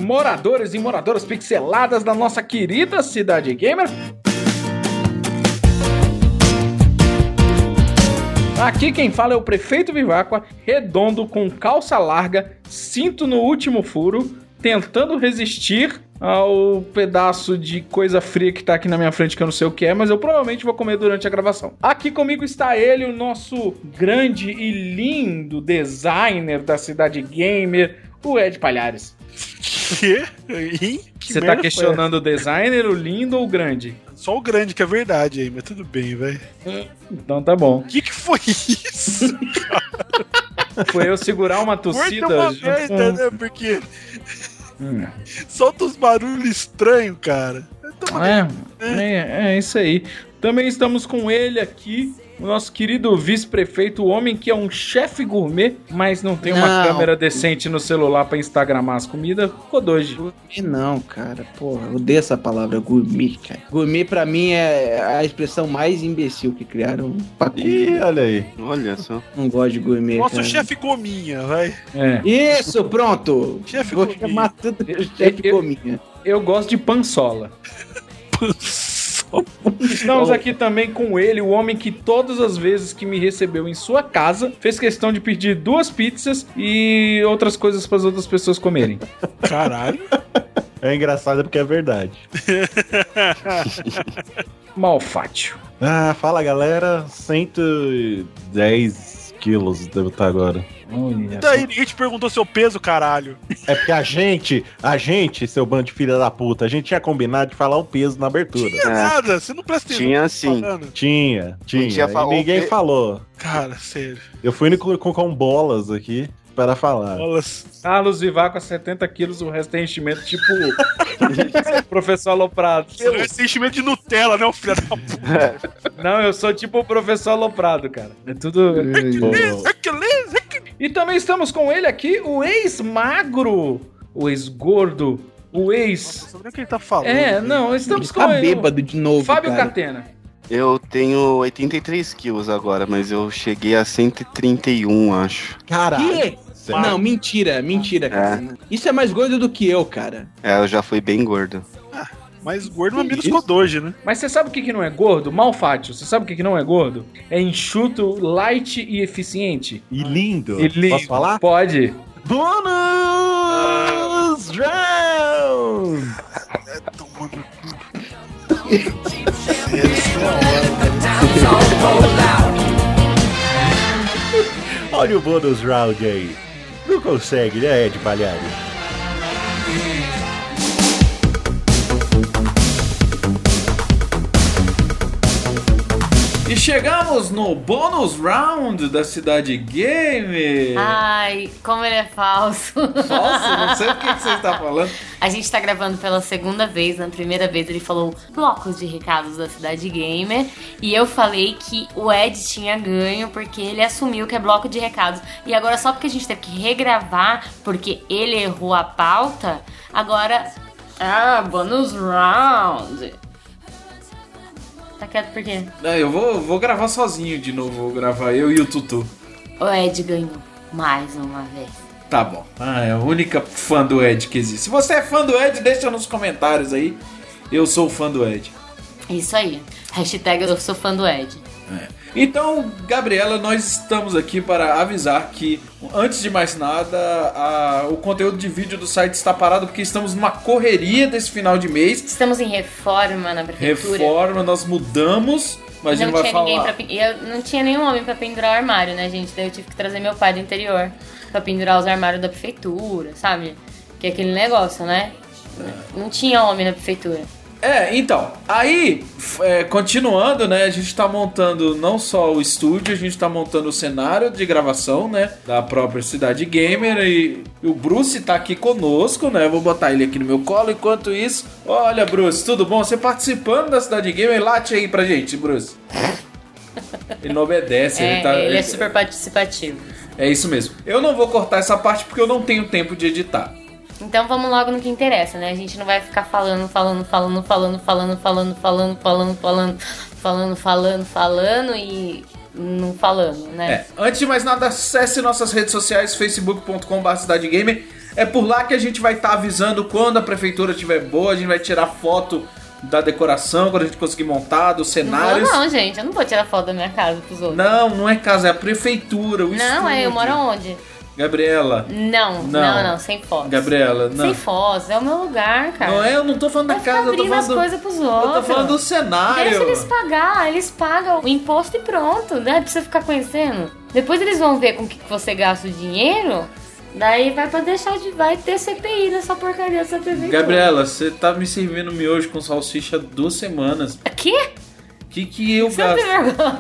moradores e moradoras pixeladas da nossa querida Cidade Gamer. Aqui quem fala é o Prefeito Viváqua, redondo, com calça larga, cinto no último furo, tentando resistir ao pedaço de coisa fria que tá aqui na minha frente, que eu não sei o que é, mas eu provavelmente vou comer durante a gravação. Aqui comigo está ele, o nosso grande e lindo designer da Cidade Gamer, o Ed Palhares. Que Você tá questionando o designer, o lindo ou o grande? Só o grande que é verdade aí, mas tudo bem, velho. Então tá bom. O que foi isso? Foi eu segurar uma tossida. Foi uma merda, né? Porque solta uns barulhos estranhos, cara. É isso aí. Também estamos com ele aqui, o nosso querido vice-prefeito, o homem que é um chefe gourmet, mas não tem uma câmera decente no celular pra instagramar as comidas. Kodoji. Gourmet não, cara. Porra, eu odeio essa palavra, gourmet, cara. Gourmet pra mim é a expressão mais imbecil que criaram pra comer. Ih, olha aí. Olha só. Não gosto de gourmet, Nosso cara. chefe Gominha, vai. Isso, pronto. Chefe Vou Gominha. chamar tudo de chefe Gominha. Eu gosto de pansola. Estamos aqui também com ele, o homem que todas as vezes que me recebeu em sua casa fez questão de pedir 2 pizzas e outras coisas para as outras pessoas comerem. Caralho. É engraçado porque é verdade. Malfátio. Fala galera, 110 quilos devo estar agora. E daí, ninguém te perguntou seu peso, caralho. É porque a gente, seu bando de filha da puta, a gente tinha combinado de falar o peso na abertura. Tinha nada, você não presta atenção. Tinha sim. Tinha. Tinha E ninguém falou. Cara, sério. Eu fui com bolas aqui para falar. Carlos Vivaco, 70 quilos, o resto é enchimento tipo professor Aloprado. O resto é enchimento de Nutella, né, o filho da puta? Não, eu sou tipo o professor Aloprado, cara. É tudo... E também estamos com ele aqui, o ex-magro, o ex-gordo, o ex... Não sabe nem o que ele tá falando. Estamos com Tá ele. bêbado de novo, Fábio cara. Catena. Eu tenho 83 quilos agora, mas eu cheguei a 131, acho. Caralho. Que? Não, mentira, cara. Isso é mais gordo do que eu, cara. Eu já fui bem gordo. Mais gordo, mas menos Kodoji, né? Mas você sabe o que não é gordo? Malfátio. Você sabe o que não é gordo? É enxuto, light e eficiente. E lindo. Posso falar? Pode. Bônus round! Olha o bônus round aí. Não consegue, né, Ed Palhares? E chegamos no bônus round da Cidade Gamer. Ai, como ele é falso. Nossa, não sei o que você está falando. A gente tá gravando pela segunda vez. Na primeira vez ele falou blocos de recados da Cidade Gamer. E eu falei que o Ed tinha ganho porque ele assumiu que é bloco de recados. E agora só porque a gente teve que regravar porque ele errou a pauta, agora... bônus round. Tá quieto por quê? Eu vou gravar sozinho de novo. Vou gravar eu e o Tutu. O Ed ganhou mais uma vez. Tá bom. É a única fã do Ed que existe. Se você é fã do Ed, deixa nos comentários aí. Eu sou fã do Ed. Isso aí. Hashtag eu sou fã do Ed. Então, Gabriela, nós estamos aqui para avisar que, antes de mais nada, o conteúdo de vídeo do site está parado porque estamos numa correria desse final de mês. Estamos em reforma na prefeitura. Reforma, nós mudamos, mas a gente não vai falar. Eu não tinha nenhum homem pra pendurar o armário, né, gente? Daí eu tive que trazer meu pai do interior pra pendurar os armários da prefeitura, sabe? Que é aquele negócio, né? Não tinha homem na prefeitura. Então, aí, continuando, né, a gente tá montando não só o estúdio, a gente tá montando o cenário de gravação, né, da própria Cidade Gamer, e o Bruce tá aqui conosco, né, eu vou botar ele aqui no meu colo, enquanto isso, olha, Bruce, tudo bom? Você participando da Cidade Gamer, late aí pra gente, Bruce. Ele não obedece, ele é super participativo. É isso mesmo. Eu não vou cortar essa parte porque eu não tenho tempo de editar. Então vamos logo no que interessa, né? A gente não vai ficar falando e não falando, né? Antes de mais nada, acesse nossas redes sociais, facebook.com/cidadegamer, É por lá que a gente vai estar avisando quando a prefeitura estiver boa, a gente vai tirar foto da decoração, quando a gente conseguir montar, dos cenários. Não, gente, eu não vou tirar foto da minha casa pros outros. Não é casa, é a prefeitura, o estúdio. Não, eu moro onde? Gabriela. Não, sem fotos. Gabriela, não. Sem fotos, é o meu lugar, cara. Não é, eu não tô falando da casa, eu tô abrindo as falando coisas pros outros. Eu tô falando do cenário. Deixa eles pagam o imposto e pronto, né? Pra você ficar conhecendo. Depois eles vão ver com o que você gasta o dinheiro, daí vai ter CPI nessa porcaria dessa TV. Gabriela, você tá me servindo miojo com salsicha 2 semanas. Quê? Que eu Você gasto? tem vergonha,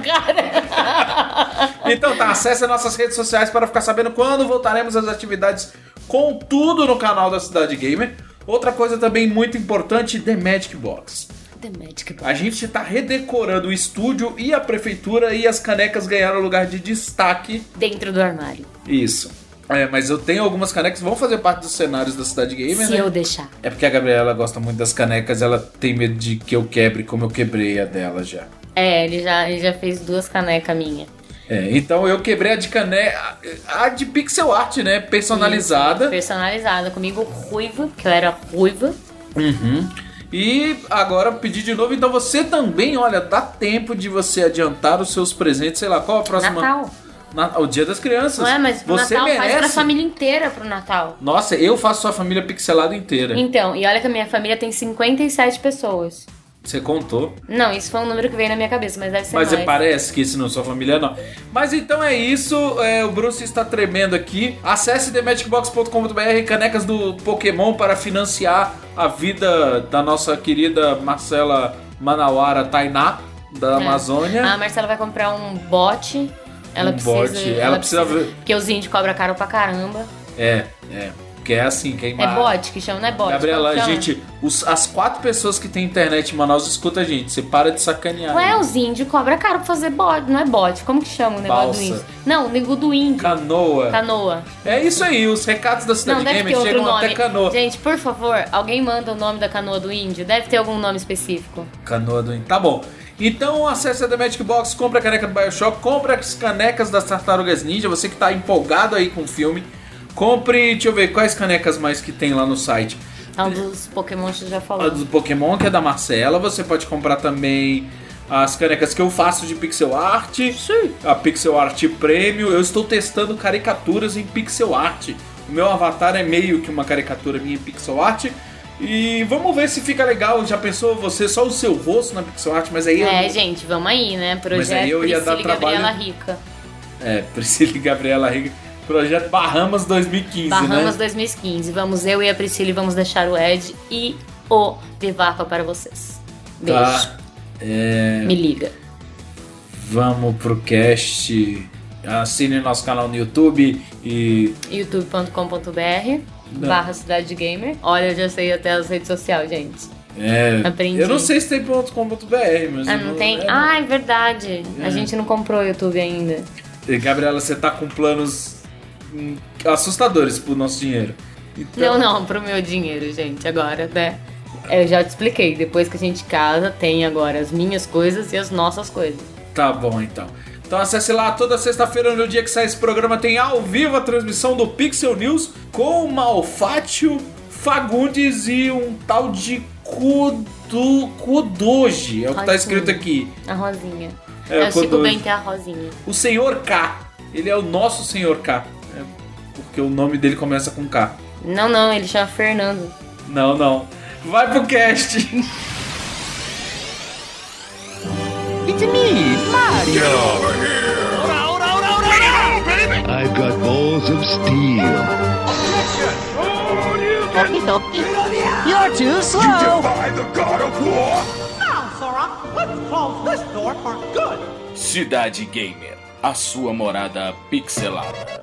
cara? Então tá, acesse as nossas redes sociais para ficar sabendo quando voltaremos às atividades com tudo no canal da Cidade Gamer. Outra coisa também muito importante, The Magic Box. The Magic Box. A gente tá redecorando o estúdio e a prefeitura e as canecas ganharam lugar de destaque. Dentro do armário. Isso. Mas eu tenho algumas canecas que vão fazer parte dos cenários da Cidade Gamer, Se né? eu deixar. É porque a Gabriela gosta muito das canecas, ela tem medo de que eu quebre como eu quebrei a dela já. Ele já fez 2 canecas minhas. Então eu quebrei a de caneca, a de pixel art, né? Personalizada. Isso, personalizada, comigo ruiva, que eu era ruiva. Uhum. E agora pedi de novo, então você também, olha, dá tempo de você adiantar os seus presentes, sei lá, qual a próxima... Natal. O Dia das Crianças. Não é, mas pro você Natal merece. faz pra família inteira pro Natal. Nossa, eu faço sua família pixelada inteira. Então, e olha que a minha família tem 57 pessoas. Você contou. Não, isso foi um número que veio na minha cabeça, mas deve ser Mas mais. parece que esse não é sua família, não. Mas então é isso. O Bruce está tremendo aqui. Acesse themagicbox.com.br, canecas do Pokémon para financiar a vida da nossa querida Marcela Manauara Tainá, da Amazônia. A Marcela vai comprar um bote. Ela precisa ver. Porque os índios cobram caro pra caramba. Porque é assim, queimar. É bot que chama, não é bot. Gabriela, as 4 pessoas que tem internet em Manaus escuta a gente. Você para de sacanear. Ué, os índios cobram caro pra fazer bot, não é bot. Como que chama o negócio do índio? Não, o negócio do índio. Canoa. É isso aí, os recados da Cidade Gamer chegam até canoa. Gente, por favor, alguém manda o nome da canoa do índio? Deve ter algum nome específico. Canoa do índio. Tá bom. Então acesse a The Magic Box, compre a caneca do BioShock, compre as canecas das Tartarugas Ninja, você que tá empolgado aí com o filme. Compre, deixa eu ver, quais canecas mais que tem lá no site. A dos Pokémon você já falou. A do Pokémon, que é da Marcela. Você pode comprar também as canecas que eu faço de pixel art. Sim. A pixel art premium. Eu estou testando caricaturas em pixel art. O meu avatar é meio que uma caricatura minha em pixel art. E vamos ver se fica legal. Já pensou você só o seu rosto na pixel art? Mas aí gente, vamos aí, né? Projeto eu ia dar Priscila e trabalho... Gabriela Rica. Priscila e Gabriela Rica. Projeto Bahamas 2015, Bahamas né? 2015. Vamos eu e a Priscila e vamos deixar o Ed e o Vivaco para vocês. Beijo. Tá. Me liga. Vamos pro cast. Assine nosso canal no YouTube e... youtube.com.br/Cidade Gamer. Olha, eu já sei até as redes sociais, gente. Aprendi. Eu não sei se tem .com.br, mas... não tem? É verdade. A gente não comprou o YouTube ainda. E, Gabriela, você tá com planos assustadores pro nosso dinheiro. Então... Não, pro meu dinheiro, gente, agora, né? Eu já te expliquei, depois que a gente casa, tem agora as minhas coisas e as nossas coisas. Tá bom, então. Então acesse lá, toda sexta-feira, no dia que sai esse programa, tem ao vivo a transmissão do Pixel News com Malfátio, Fagundes e um tal de Kudoji. É o que tá escrito aqui. A Rosinha. É o Chico Bento é a Rosinha. O Senhor K. Ele é o nosso Senhor K. Porque o nome dele começa com K. Não, ele chama Fernando. Não. Vai pro cast. It's me, Mario. Get over here. I've got balls of steel. You're too slow. You defy the God of War. Now, Sora, let's close this door for good. Cidade Gamer, a sua morada pixelada.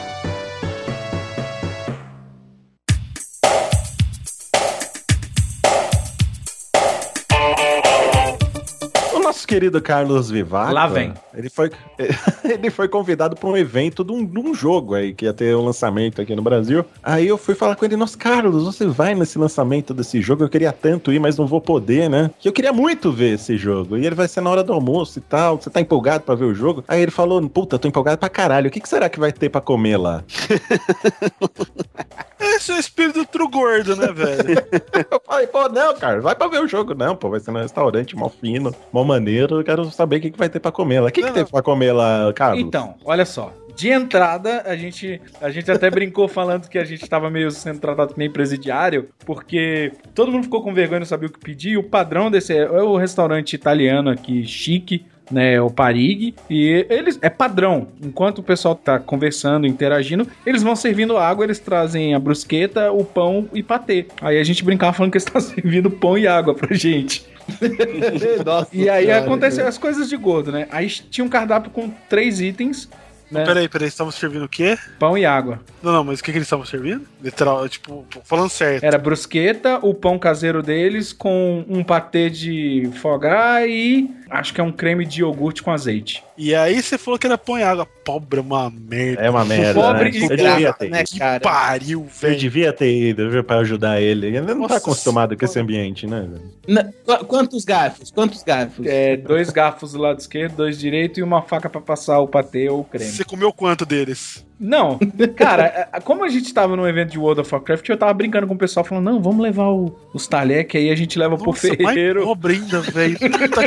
Nosso querido Carlos Vivaco. Lá vem. Ele foi convidado para um evento de um jogo aí, que ia ter um lançamento aqui no Brasil. Aí eu fui falar com ele, nossa, Carlos, você vai nesse lançamento desse jogo? Eu queria tanto ir, mas não vou poder, né? Que eu queria muito ver esse jogo. E ele vai ser na hora do almoço e tal. Você tá empolgado pra ver o jogo? Aí ele falou, puta, tô empolgado pra caralho. O que será que vai ter pra comer lá? Esse é o espírito do true gordo, né, velho? Eu falei, pô, não, cara, vai pra ver o jogo. Não, pô, vai ser num restaurante mó fino, mó maneiro. Eu quero saber o que vai ter pra comer lá. O que tem pra comer lá, Carlos? Então, olha só. De entrada, a gente até brincou falando que a gente tava meio sendo tratado que nem presidiário, porque todo mundo ficou com vergonha, não sabia o que pedir. E o padrão desse é o restaurante italiano aqui, chique, né, o Parig, e eles é padrão. Enquanto o pessoal tá conversando, interagindo, eles vão servindo água, eles trazem a brusqueta, o pão e patê. Aí a gente brincava falando que eles estavam servindo pão e água pra gente. Nossa e aí senhora, aconteceu as coisas de gordo, né? Aí tinha um cardápio com 3 itens. Né? Peraí, estamos servindo o quê? Pão e água. Não, mas o que eles estavam servindo? Literal, tipo, falando certo. Era brusqueta, o pão caseiro deles com um patê de foie gras e acho que é um creme de iogurte com azeite. E aí você falou que era pão e água. Pobre é uma merda. É uma merda, Pobre né? e Eu devia ter né, ido. cara? Pariu, Eu velho. devia ter ido, viu, pra ajudar ele. Ele não Nossa tá acostumado com esse ambiente, né? Quantos garfos? Quantos garfos? 2 garfos do lado esquerdo, 2 direito e uma faca pra passar o patê ou o creme. Você comeu quanto deles? Não, cara, como a gente tava num evento de World of Warcraft, eu tava brincando com o pessoal, falando, não, vamos levar os talher, que aí a gente leva pro ferreiro. Pobre ainda, velho. Puta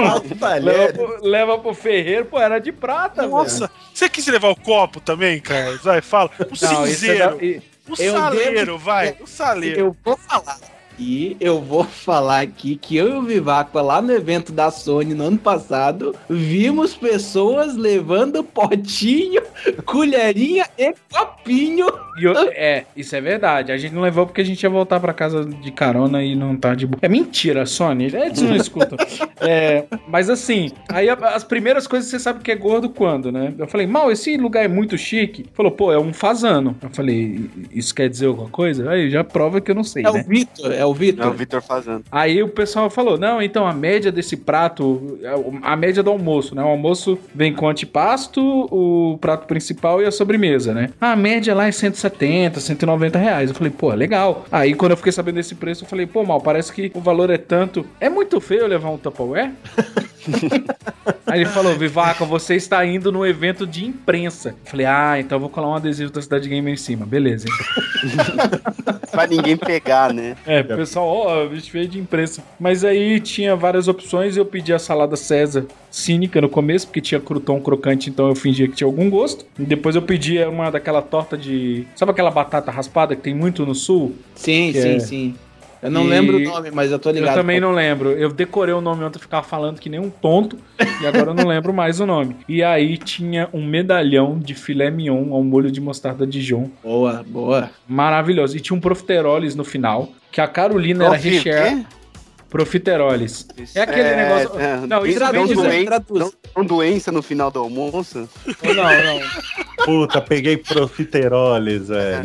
que leva pro ferreiro, pô, era de prata, Nossa, velho. você quis levar o copo também, Carlos? Vai, fala. O cinzeiro. O saleiro, vai. O saleiro. Eu vou falar. E eu vou falar aqui que eu e o Vivaco, lá no evento da Sony no ano passado, vimos pessoas levando potinho, colherinha e copinho. Isso é verdade. A gente não levou porque a gente ia voltar pra casa de carona e não tá de boa. É mentira, Sony. Eles não escutam. Mas assim, aí as primeiras coisas você sabe que é gordo quando, né? Eu falei, mal, esse lugar é muito chique. Falou, pô, é um fazano. Eu falei, isso quer dizer alguma coisa? Aí já prova que eu não sei, né? É o Vitor. É o Vitor fazendo. Aí o pessoal falou, não, então a média desse prato, a média do almoço, né? O almoço vem com antipasto, o prato principal e a sobremesa, né? A média lá é 170, 190 reais. Eu falei, pô, legal. Aí quando eu fiquei sabendo desse preço, eu falei, pô, mal, parece que o valor é tanto. É muito feio eu levar um Tupperware? Aí ele falou, Vivaco, você está indo no evento de imprensa. Eu falei, então eu vou colar um adesivo da Cidade Gamer em cima. Beleza, então. Pra ninguém pegar, né? O pessoal, bicho feio de imprensa. Mas aí tinha várias opções. Eu pedi a salada César cínica no começo, porque tinha crouton crocante, então eu fingia que tinha algum gosto. E depois eu pedi uma daquela torta de... Sabe aquela batata raspada que tem muito no sul? Sim. Eu não lembro o nome, mas eu tô ligado. Eu também não lembro. Eu decorei o nome ontem, eu ficava falando que nem um tonto, e agora eu não lembro mais o nome. E aí tinha um medalhão de filé mignon ao molho de mostarda Dijon. Boa. Maravilhoso. E tinha um profiteroles no final, que a Carolina era recheada. Profiteroles. É aquele negócio... Não, isso Não doença no final do almoço? Não. Puta, peguei profiteroles, velho.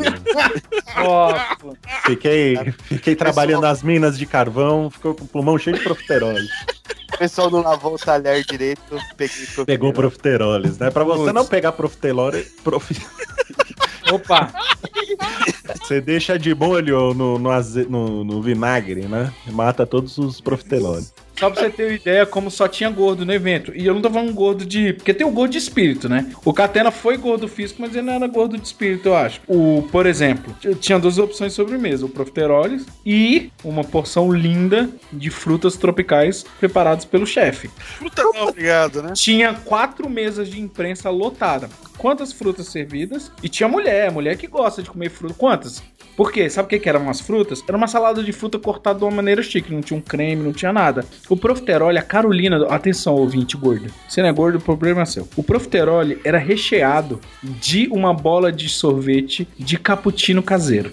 Fiquei trabalhando nas minas de carvão, ficou com o pulmão cheio de profiteroles. O pessoal não lavou o talher direito, pegou profiteroles, né? Pra você não pegar profiteroles... Opa! Você deixa de molho no vinagre, né? Mata todos os profiteroles. Só pra você ter uma ideia, como só tinha gordo no evento. E eu não tô falando gordo de... Porque tem o gordo de espírito, né? O Catena foi gordo físico, mas ele não era gordo de espírito, eu acho. Por exemplo, tinha 2 opções de sobremesa. O profiteroles e uma porção linda de frutas tropicais preparadas pelo chefe. Fruta não, obrigado, né? Tinha 4 mesas de imprensa lotada. Quantas frutas servidas? E tinha mulher que gosta de comer fruta. Quantas? Por quê? Sabe o que eram umas frutas? Era uma salada de fruta cortada de uma maneira chique. Não tinha um creme, não tinha nada. O profiterole, a Carolina... Atenção, ouvinte gordo. Se não é gordo, o problema é seu. O profiterole era recheado de uma bola de sorvete de cappuccino caseiro.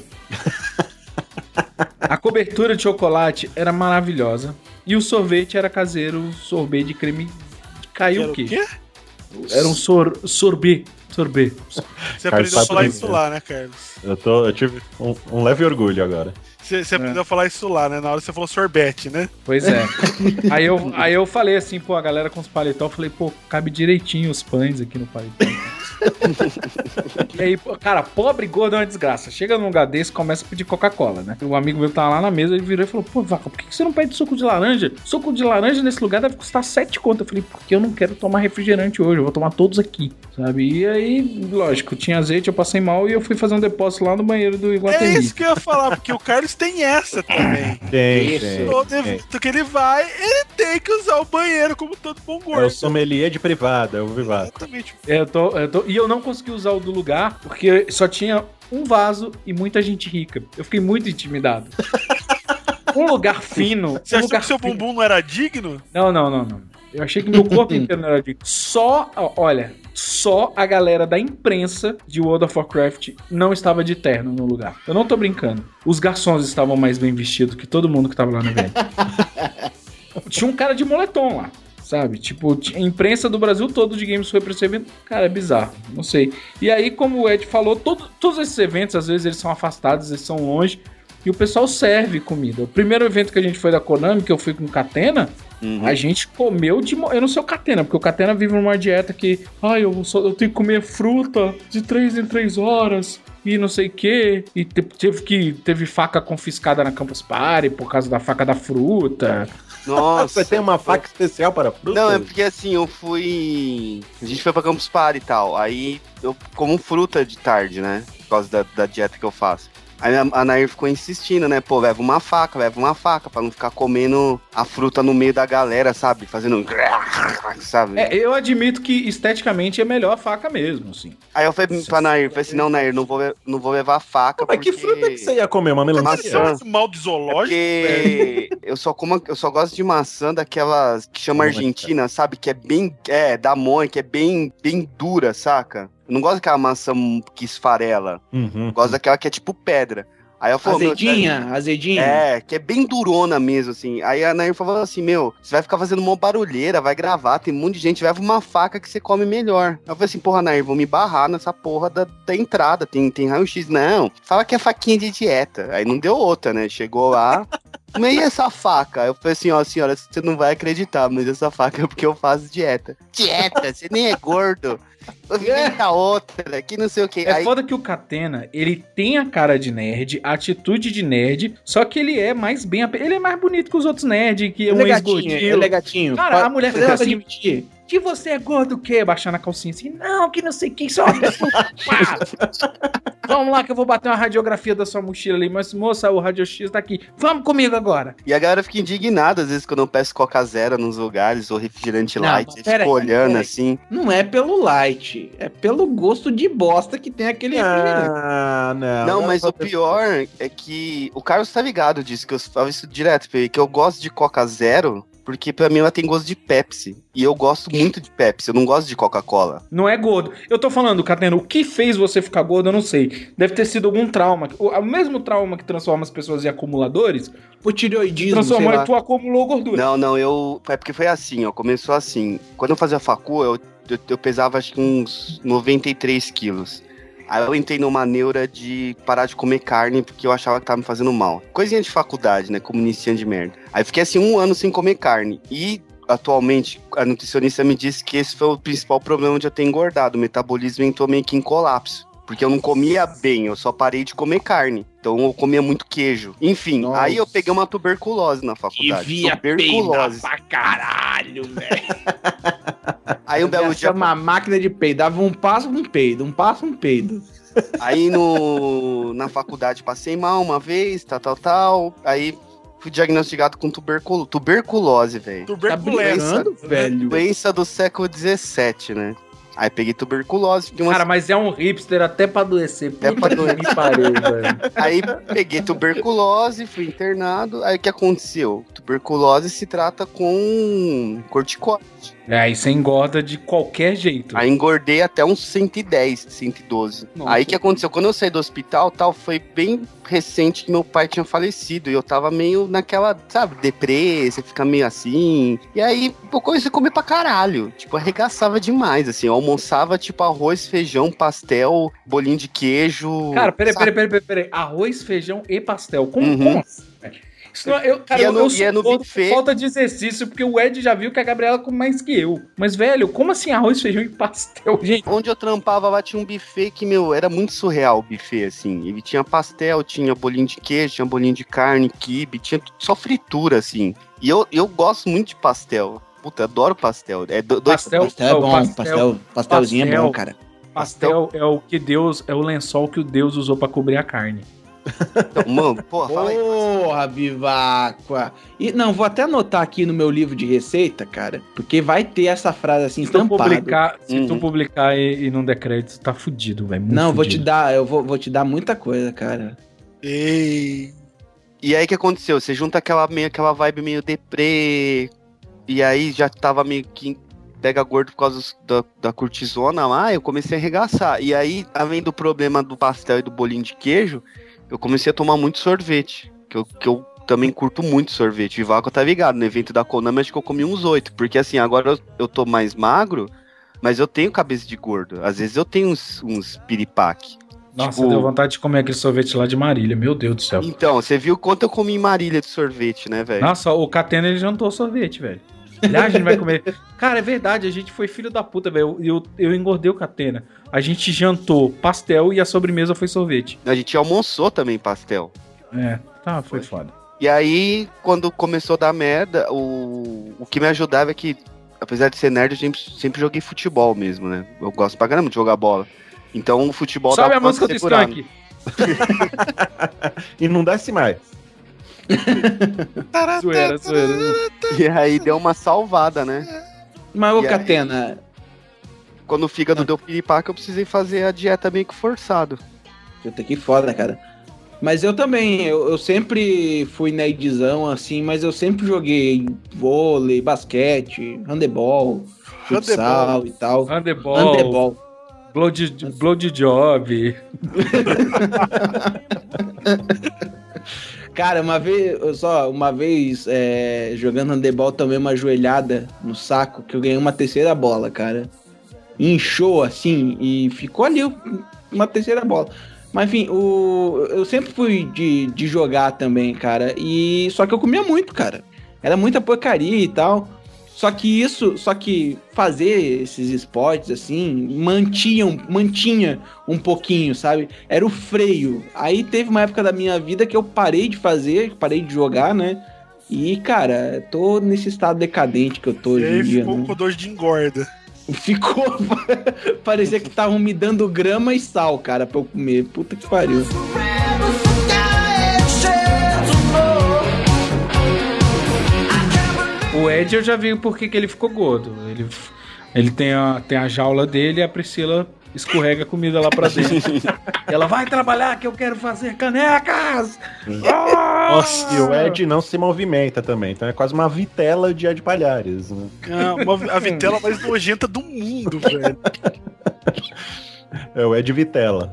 A cobertura de chocolate era maravilhosa. E o sorvete era caseiro, sorvete de creme de caiu o quê? Era um sorbet. Você aprendeu a falar isso lá, né, Carlos? Eu tive um leve orgulho agora. Você aprendeu a falar isso lá, né? Na hora você falou sorvete, né? Pois é. aí eu falei assim, pô, a galera com os paletó, eu falei, pô, cabe direitinho os pães aqui no paletó. E aí, cara, pobre gordo é uma desgraça. Chega num lugar desse, começa a pedir Coca-Cola, né? Um amigo meu tava lá na mesa, ele virou e falou, pô, Vaca, por que você não pede suco de laranja? Suco de laranja nesse lugar deve custar 7 conto. Eu falei, porque eu não quero tomar refrigerante hoje, eu vou tomar todos aqui, sabe? E aí, lógico, tinha azeite, eu passei mal e eu fui fazer um depósito lá no banheiro do Iguatemi. É isso que eu ia falar, porque o Carlos tem essa também. Tem. Todo evento que ele vai, ele tem que usar o banheiro como todo bom gordo. É o sommelier de privada, é o Vivaco. Exatamente. E eu não consegui usar o do lugar, porque só tinha um vaso e muita gente rica. Eu fiquei muito intimidado. Um lugar fino. Você achou que seu bumbum não era digno? Não. Eu achei que meu corpo inteiro não era digno. Só a galera da imprensa de World of Warcraft não estava de terno no lugar. Eu não tô brincando. Os garçons estavam mais bem vestidos que todo mundo que tava lá no evento. Tinha um cara de moletom lá. Sabe? Tipo, a imprensa do Brasil todo de games foi pra esse evento. Cara, é bizarro. Não sei. E aí, como o Ed falou, todos esses eventos, às vezes, eles são afastados, eles são longe. E o pessoal serve comida. O primeiro evento que a gente foi da Konami, que eu fui com o Catena, a gente comeu de... Eu não sei o Catena, porque o Catena vive numa dieta que... eu tenho que comer fruta de 3 em 3 horas... E não sei o que. E teve faca confiscada na Campus Party por causa da faca da fruta. Nossa. Você tem uma faca especial para fruta? Não, é porque assim, a gente foi pra Campus Party e tal. Aí eu como fruta de tarde, né? Por causa da dieta que eu faço. Aí a Nair ficou insistindo, né? Pô, leva uma faca, pra não ficar comendo a fruta no meio da galera, sabe? Fazendo... sabe? Eu admito que esteticamente é melhor a faca mesmo, assim. Aí eu falei pra Nair, não, Nair, não vou levar a faca. Mas porque... que fruta que você ia comer? Uma melancia? Maçã. Mal de zoológico? Porque eu só gosto de maçã daquelas que chama Argentina, sabe? Que é bem... da mãe, que é bem dura, saca? Eu não gosto daquela maçã que esfarela. Eu gosto daquela que é tipo pedra. Aí eu falei, azedinha. É, que é bem durona mesmo, assim. Aí a Nair falou assim, você vai ficar fazendo uma barulheira, vai gravar, tem um monte de gente, leva uma faca que você come melhor. Eu falei assim, porra, Nair, vou me barrar nessa porra da entrada, tem raio-x. Não, fala que é faquinha de dieta. Aí não deu outra, né? Chegou lá... Mas e essa faca? Eu falei assim, senhora, você não vai acreditar, mas essa faca é porque eu faço dieta. Dieta? Você nem é gordo. Inventa outra, que não sei o que. É foda que o Catena, ele tem a cara de nerd, a atitude de nerd, só que ele é mais bem... Ele é mais bonito que os outros nerds, que é um ex-gordinho. Ele é gatinho. Cara, a mulher fica assim... Que você é gordo o quê? Baixando a calcinha assim. Não, que não sei o que. Só... Vamos lá que eu vou bater uma radiografia da sua mochila ali. Mas, moça, o raio-x tá aqui. Vamos comigo agora. E a galera fica indignada, às vezes, quando eu peço Coca Zero nos lugares, ou refrigerante light. Você fica olhando assim. Não é pelo light. É pelo gosto de bosta que tem aquele refrigerante. Não, mas o pior é que... O Carlos tá ligado disso, que eu falo isso direto, que eu gosto de Coca Zero... Porque pra mim ela tem gosto de Pepsi. E eu gosto muito de Pepsi, eu não gosto de Coca-Cola. Não é gordo. Eu tô falando, Catena, o que fez você ficar gordo, eu não sei. Deve ter sido algum trauma. O mesmo trauma que transforma as pessoas em acumuladores. O tireoidismo, transformou e tu acumulou gordura. Não, é porque foi assim, ó. Começou assim. Quando eu fazia facu, eu pesava acho que uns 93 quilos. Aí eu entrei numa neura de parar de comer carne porque eu achava que tava me fazendo mal. Coisinha de faculdade, né? Como iniciante de merda. Aí fiquei assim 1 ano sem comer carne. E atualmente a nutricionista me disse que esse foi o principal problema de eu ter engordado. O metabolismo entrou meio que em colapso. Porque eu não comia bem, eu só parei de comer carne. Então eu comia muito queijo. Enfim, aí eu peguei uma tuberculose na faculdade. E via tuberculose pra caralho, velho. Aí um belo dia... uma máquina de peido. Dava um passo, um peido. Um passo, um peido. Aí na faculdade passei mal uma vez, tal. Aí fui diagnosticado com tuberculose, velho. Tuberculose, velho. Doença do século XVII, né? Aí peguei tuberculose. Cara, mas é um hipster até pra adoecer. Até pra adoecer. Aí peguei tuberculose, fui internado. Aí o que aconteceu? Tuberculose se trata com corticoide. Aí você engorda de qualquer jeito. Aí engordei até uns 110, 112. Nossa. Aí o que aconteceu? Quando eu saí do hospital, foi bem recente que meu pai tinha falecido. E eu tava meio naquela, sabe, deprê, você fica meio assim. E aí, eu comecei a comer pra caralho. Tipo, arregaçava demais, assim. Eu almoçava, tipo, arroz, feijão, pastel, bolinho de queijo. Cara, peraí. Arroz, feijão e pastel. Como assim? Eu falta de exercício, porque o Ed já viu que a Gabriela come mais que eu. Mas, velho, como assim arroz, feijão e pastel, gente? Onde eu trampava lá tinha um buffet que, era muito surreal o buffet, assim. Ele tinha pastel, tinha bolinho de queijo, tinha bolinho de carne, quibe, tinha só fritura, assim. E eu gosto muito de pastel. Puta, adoro pastel. Pastel é bom, pastelzinho é bom, cara. Pastel é o que Deus, é o lençol que o Deus usou pra cobrir a carne. Então, mano, fala aí. Porra, Viváqua. E não, vou até anotar aqui no meu livro de receita, cara, porque vai ter essa frase assim estampada. Se tu publicar e não der crédito, tá fudido, velho. Não, vou te dar muita coisa, cara. E aí o que aconteceu? Você junta aquela vibe meio deprê, e aí já tava meio que pega gordo por causa da cortisona lá, eu comecei a arregaçar. E aí, além do problema do pastel e do bolinho de queijo, eu comecei a tomar muito sorvete, que eu também curto muito sorvete. O Vivaco tá ligado, no evento da Konami acho que eu comi uns 8, porque assim, agora eu tô mais magro, mas eu tenho cabeça de gordo. Às vezes eu tenho uns piripaque. Nossa, deu vontade de comer aquele sorvete lá de Marília, meu Deus do céu. Então, você viu quanto eu comi em Marília de sorvete, né, velho? Nossa, o Catena, ele jantou sorvete, velho. Aliás, a gente vai comer. Cara, é verdade, a gente foi filho da puta, velho. Eu engordei o Catena. A gente jantou pastel e a sobremesa foi sorvete. A gente almoçou também pastel. Foi foda. E aí, quando começou a dar merda, o que me ajudava é que, apesar de ser nerd, eu sempre joguei futebol mesmo, né? Eu gosto pra caramba de jogar bola. Então o futebol Sabe a música do Skank? E não desce mais. Zoeira. E aí deu uma salvada, né? Mas o Catena... Quando o fígado deu piripaque, eu precisei fazer a dieta meio que forçado. Puta, que foda, cara. Mas eu também, eu sempre fui nerdzão, assim, mas eu sempre joguei vôlei, basquete, handebol, futsal e tal. Handebol. Blood job. Cara, uma vez jogando handebol, tomei uma joelhada no saco, que eu ganhei uma terceira bola, cara. Inchou assim e ficou ali uma terceira bola. Mas enfim, eu sempre fui de jogar também, cara. Só que eu comia muito, cara. Era muita porcaria e tal. Só que fazer esses esportes assim mantinha um pouquinho, sabe? Era o freio. Aí teve uma época da minha vida que eu parei de jogar, né? E, cara, tô nesse estado decadente que eu tô hoje em dia. Ficou com dor de engorda. Ficou. Parecia que estavam me dando grama e sal, cara, pra eu comer. Puta que pariu. O Ed, eu já vi por que ele ficou gordo. Ele tem a jaula dele e a Priscila escorrega a comida lá pra dentro. Ela vai trabalhar que eu quero fazer canecas! Nossa, e o Ed não se movimenta também, então é quase uma vitela de Ed Palhares. Né? A vitela mais nojenta do mundo, velho. É o Ed Vitela.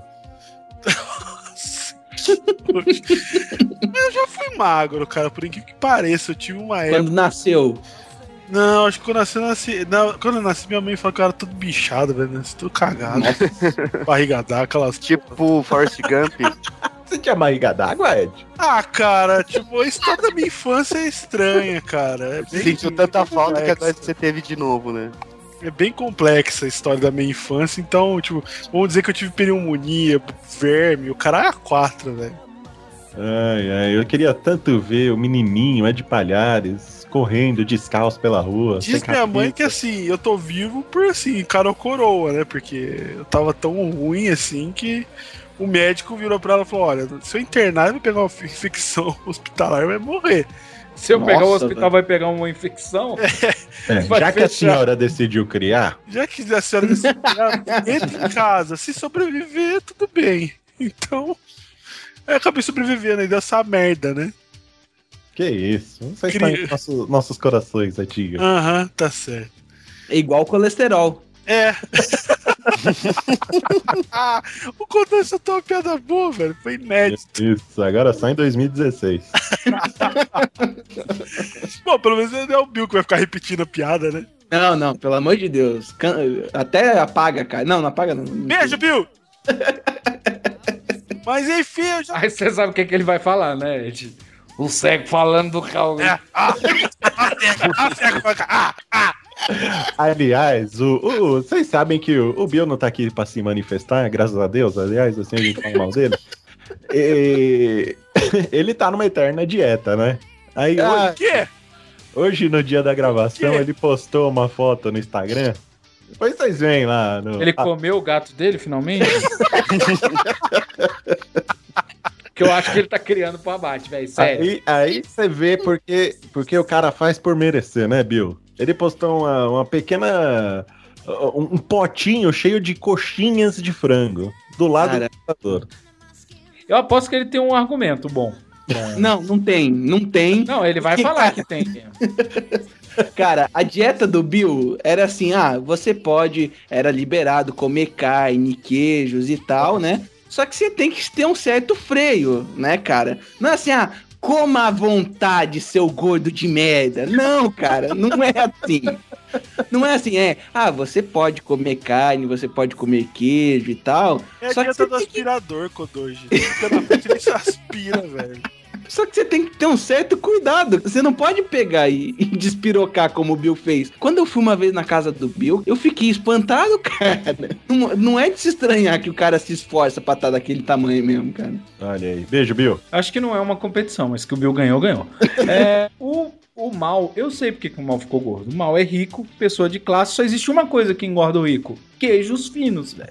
Eu já fui magro, cara, por incrível que pareça. Eu tive uma época. Quando nasceu? Não, acho que quando eu nasci. Não, quando eu nasci, minha mãe falou que eu era tudo bichado, velho. Nasci tudo cagado. Barriga d'água, aquelas. Tipo Forrest Gump. Você tinha barriga d'água, Ed? Ah, cara, tipo, a história da minha infância é estranha, cara. Sentiu tanta falta que agora você teve de novo, né? É bem complexa a história da minha infância, então, tipo, vamos dizer que eu tive pneumonia, verme, o cara é 4, velho. Eu queria tanto ver o menininho Ed Palhares correndo descalço pela rua. Diz minha mãe que, assim, eu tô vivo por, assim, cara ou coroa, né, porque eu tava tão ruim, assim, que o médico virou pra ela e falou, olha, se eu internar, vai pegar uma infecção hospitalar, vai morrer. Se eu pegar o hospital, vai pegar uma infecção? Já que a senhora decidiu criar... Já que a senhora decidiu criar, entra em casa. Se sobreviver, tudo bem. Então, eu acabei sobrevivendo aí dessa merda, né? Que isso. Você está em nossos corações, Atiga. Aham, tá certo. É igual colesterol. É. O contexto é uma piada boa, velho. Foi inédito. Isso, agora só em 2016. Bom, pelo menos é o Bill que vai ficar repetindo a piada, né? Não, pelo amor de Deus. Até apaga, cara. Não apaga não. Beijo, Bill! Mas enfim, eu já... Aí você sabe o que ele vai falar, né, Ed? O cego falando do Calvin. Aliás, vocês sabem que o Bill não tá aqui pra se manifestar, graças a Deus, aliás, assim a gente fala mal dele. Ele tá numa eterna dieta, né? Aí, O quê? hoje, no dia da gravação, ele postou uma foto no Instagram. Depois vocês veem lá. Ele comeu o gato dele, finalmente? Que eu acho que ele tá criando pro abate, velho, sério. Aí você vê porque o cara faz por merecer, né, Bill? Ele postou uma pequena... um potinho cheio de coxinhas de frango do lado do computador. Eu aposto que ele tem um argumento bom. Não tem. Não, ele vai falar que tem. Cara, a dieta do Bill era assim, você pode, era liberado comer carne, queijos e tal, né? Só que você tem que ter um certo freio, né, cara? Não é assim, coma à vontade, seu gordo de merda. Não, cara, não é assim. Não é assim, você pode comer carne, você pode comer queijo e tal. É a só que dieta você do tem que... aspirador, Kodoji. Fica na frente, ele se aspira, velho. Só que você tem que ter um certo cuidado. Você não pode pegar e despirocar como o Bill fez. Quando eu fui uma vez na casa do Bill, eu fiquei espantado, cara. Não é de se estranhar que o cara se esforça pra estar daquele tamanho mesmo, cara. Olha aí. Beijo, Bill. Acho que não é uma competição, mas que o Bill ganhou. O Mal, eu sei porque que o Mal ficou gordo. O Mal é rico, pessoa de classe. Só existe uma coisa que engorda o rico: queijos finos, velho.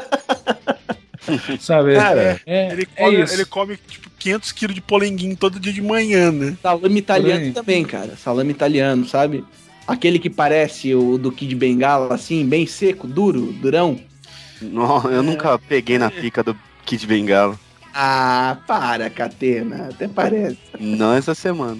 Sabe? Cara, ele come tipo 500 quilos de polenguinho todo dia de manhã, né? Salame italiano também, cara. Salame italiano, sabe? Aquele que parece o do Kid Bengala, assim, bem seco, durão. Não, eu nunca peguei na pica do Kid Bengala. Para, Catena. Até parece. Não essa semana.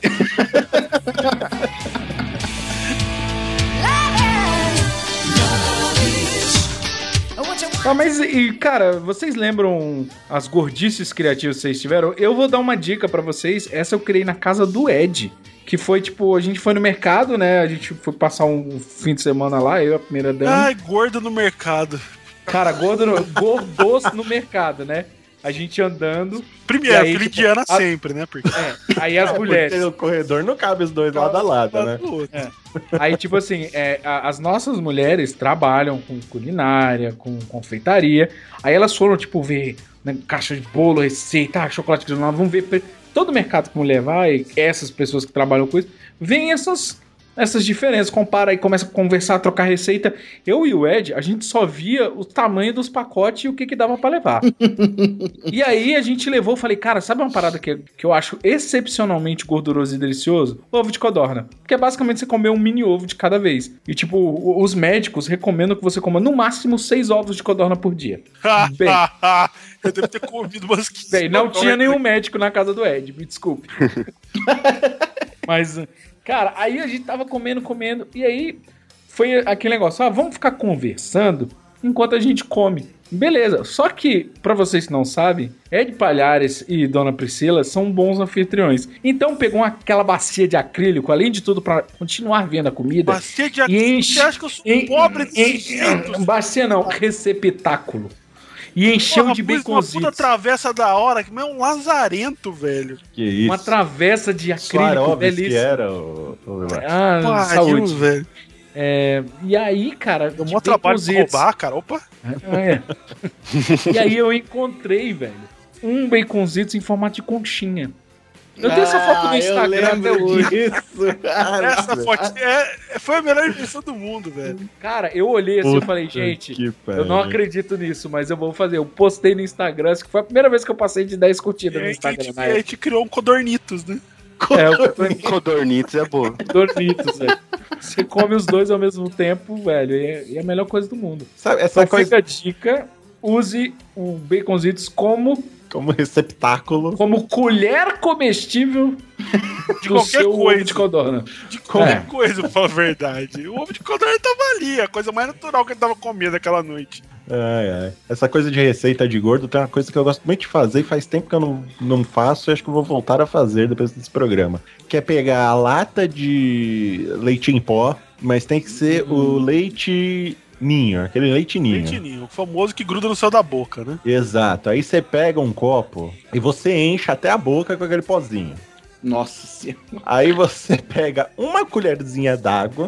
Mas, cara, vocês lembram as gordices criativas que vocês tiveram? Eu vou dar uma dica pra vocês. Essa eu criei na casa do Ed. Que foi, tipo, a gente foi no mercado, né? A gente foi passar um fim de semana lá, eu, a primeira dama. Gordo no mercado. Cara, gordos no mercado, né? A gente andando. Primeiro, aí, Lidiana sempre, né? Porque... aí as mulheres. Porque no corredor não cabe os dois lado a lado, né? Aí, tipo assim, as nossas mulheres trabalham com culinária, com confeitaria. Aí elas foram, tipo, ver, né, caixa de bolo, receita, chocolate granulado. Vamos ver. Todo mercado que mulher vai, essas pessoas que trabalham com isso, vem essas diferenças, compara aí, começa a conversar, a trocar receita. Eu e o Ed, a gente só via o tamanho dos pacotes e o que dava pra levar. E aí a gente levou, falei, cara, sabe uma parada que eu acho excepcionalmente gorduroso e delicioso? Ovo de codorna. Porque basicamente você comer um mini ovo de cada vez. E tipo, os médicos recomendam que você coma no máximo 6 ovos de codorna por dia. Bem, eu devo ter comido umas 15. Bem, não tinha nenhum médico na casa do Ed, me desculpe. Mas... cara, aí a gente tava comendo, e aí foi aquele negócio, vamos ficar conversando enquanto a gente come. Beleza, só que, pra vocês que não sabem, Ed Palhares e Dona Priscila são bons anfitriões. Então pegou aquela bacia de acrílico, além de tudo, pra continuar vendo a comida. Bacia de acrílico? Você acha que eu sou pobre desse jeito? Bacia não, receptáculo. E encheu de baconzitos. Uma puta travessa da hora, que é um lazarento, velho. Que isso? Uma travessa de acrílico, belíssima. Que era saúde, velho. E aí, cara... Deu maior trabalho de roubar, cara. Opa! E aí eu encontrei, velho, um baconzitos em formato de conchinha. Eu tenho essa foto no Instagram até hoje. Essa foto foi a melhor invenção do mundo, velho. Cara, eu olhei assim e falei, gente, eu não acredito nisso, mas eu vou fazer. Eu postei no Instagram, acho que foi a primeira vez que eu passei de 10 curtidas no Instagram. A gente criou um Codornitos, né? Codornitos é bom. Codornitos, velho. Você come os dois ao mesmo tempo, velho, e é a melhor coisa do mundo. Sabe, essa então fica a dica, use o baconzitos como receptáculo. Como colher comestível de qualquer coisa. Ovo de codorna. De qualquer coisa, pra falar a verdade. O ovo de codorna tava ali, a coisa mais natural que ele tava comendo aquela noite. Essa coisa de receita de gordo tem uma coisa que eu gosto muito de fazer e faz tempo que eu não faço e acho que eu vou voltar a fazer depois desse programa. Que é pegar a lata de leite em pó, mas tem que ser o leite... ninho, aquele leite ninho. Leite ninho, o famoso que gruda no céu da boca, né? Exato. Aí você pega um copo e você enche até a boca com aquele pozinho. Nossa senhora. Aí você pega uma colherzinha d'água,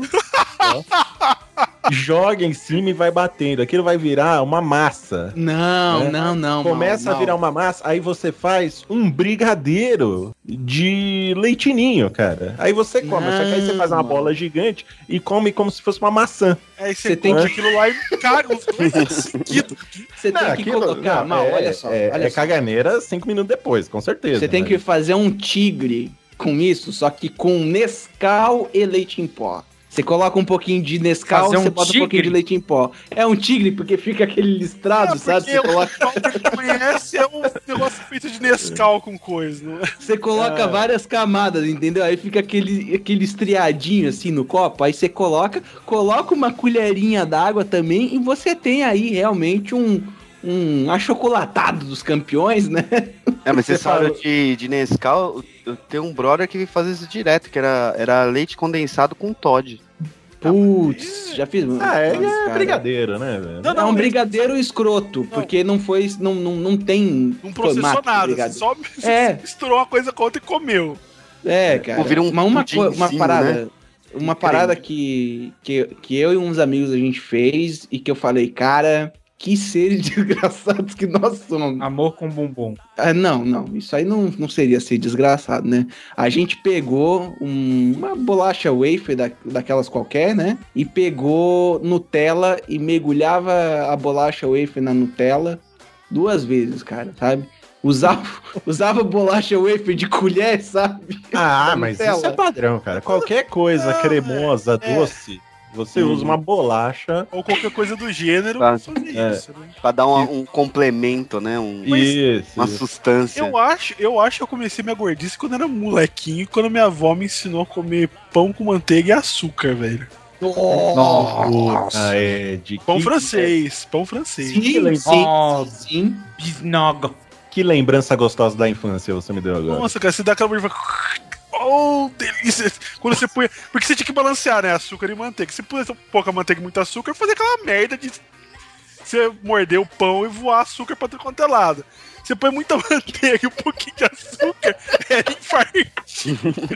joga em cima e vai batendo. Aquilo vai virar uma massa. Não. Começa a virar uma massa, aí você faz um brigadeiro de leitinho, cara. Aí você come, só que aí você faz uma bola gigante e come como se fosse uma maçã. Aí você tem aquilo lá e caga os dois seguidos. Você tem que colocar, olha só. É caganeira 5 minutos depois, com certeza. Você tem que fazer um tigre com isso, só que com Nescau e leite em pó. Você coloca um pouquinho de Nescau, você bota um pouquinho de leite em pó. É um tigre, porque fica aquele listrado, sabe? Você coloca... conhece é um negócio feito de Nescau com coisa, não é? Você coloca várias camadas, entendeu? Aí fica aquele estriadinho assim no copo, aí você coloca uma colherinha d'água também e você tem aí realmente um achocolatado dos campeões, né? Mas você falou de Nescau, eu tenho um brother que fazia isso direto, que era leite condensado com Toddy. Putz, já fiz. Brigadeiro, né, velho? É um brigadeiro escroto, porque não tem. Não processou nada, você só misturou uma coisa com outra e comeu. Cara. Vira uma parada. né? Uma parada que eu e uns amigos a gente fez e que eu falei, cara, que seres desgraçados que nós somos. Amor com bumbum. Não, isso aí não seria ser desgraçado, né? A gente pegou uma bolacha wafer daquelas qualquer, né? E pegou Nutella e mergulhava a bolacha wafer na Nutella 2 vezes, cara, sabe? Usava bolacha wafer de colher, sabe? Mas isso é padrão, cara. Qualquer coisa cremosa, doce... Você usa uma bolacha. Ou qualquer coisa do gênero pra fazer isso, né? Pra dar um complemento, né? Uma sustância. Eu acho que eu comecei minha gordice quando era molequinho, quando minha avó me ensinou a comer pão com manteiga e açúcar, velho. Nossa! Pão francês. Sim. Bisnaga. Que lembrança gostosa da infância você me deu agora. Nossa, cara, você dá aquela mordida. Oh, delícia! Quando você põe. Porque você tinha que balancear, né? Açúcar e manteiga. Se pôr pouca manteiga e muito açúcar, fazia aquela merda de você morder o pão e voar açúcar pra tudo quanto é lado. Você põe muita manteiga e um pouquinho de açúcar, é infarto.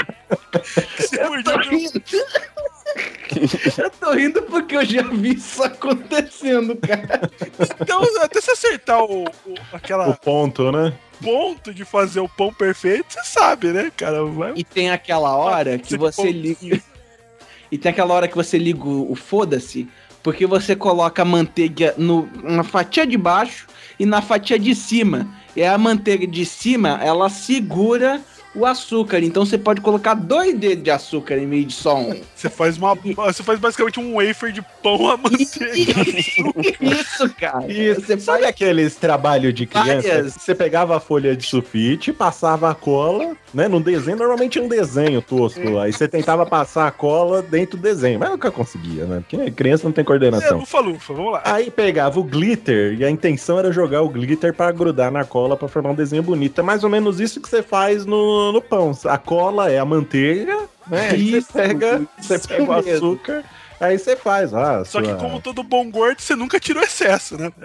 Eu tô rindo porque eu já vi isso acontecendo, cara. Então, até você acertar o ponto, né? Ponto de fazer o pão perfeito, você sabe, né, cara? E tem aquela hora que você liga. E tem aquela hora que você liga o foda-se, porque você coloca a manteiga na fatia de baixo e na fatia de cima. E a manteiga de cima, ela segura o açúcar. Então você pode colocar 2 dedos de açúcar em vez de só um. Você faz basicamente um wafer de pão a manteiga. Isso, cara. Você sabe aqueles trabalhos de criança? Você pegava a folha de sulfite, passava a cola, né? Num desenho, normalmente um desenho tosco. Aí você tentava passar a cola dentro do desenho. Mas nunca conseguia, né? Porque criança não tem coordenação. Lufa, vamos lá. Aí pegava o glitter e a intenção era jogar o glitter pra grudar na cola pra formar um desenho bonito. É mais ou menos isso que você faz no pão. A cola é a manteiga, né? Aí você pega o açúcar, aí você faz. Só que como todo bom gordo, você nunca tirou excesso, né?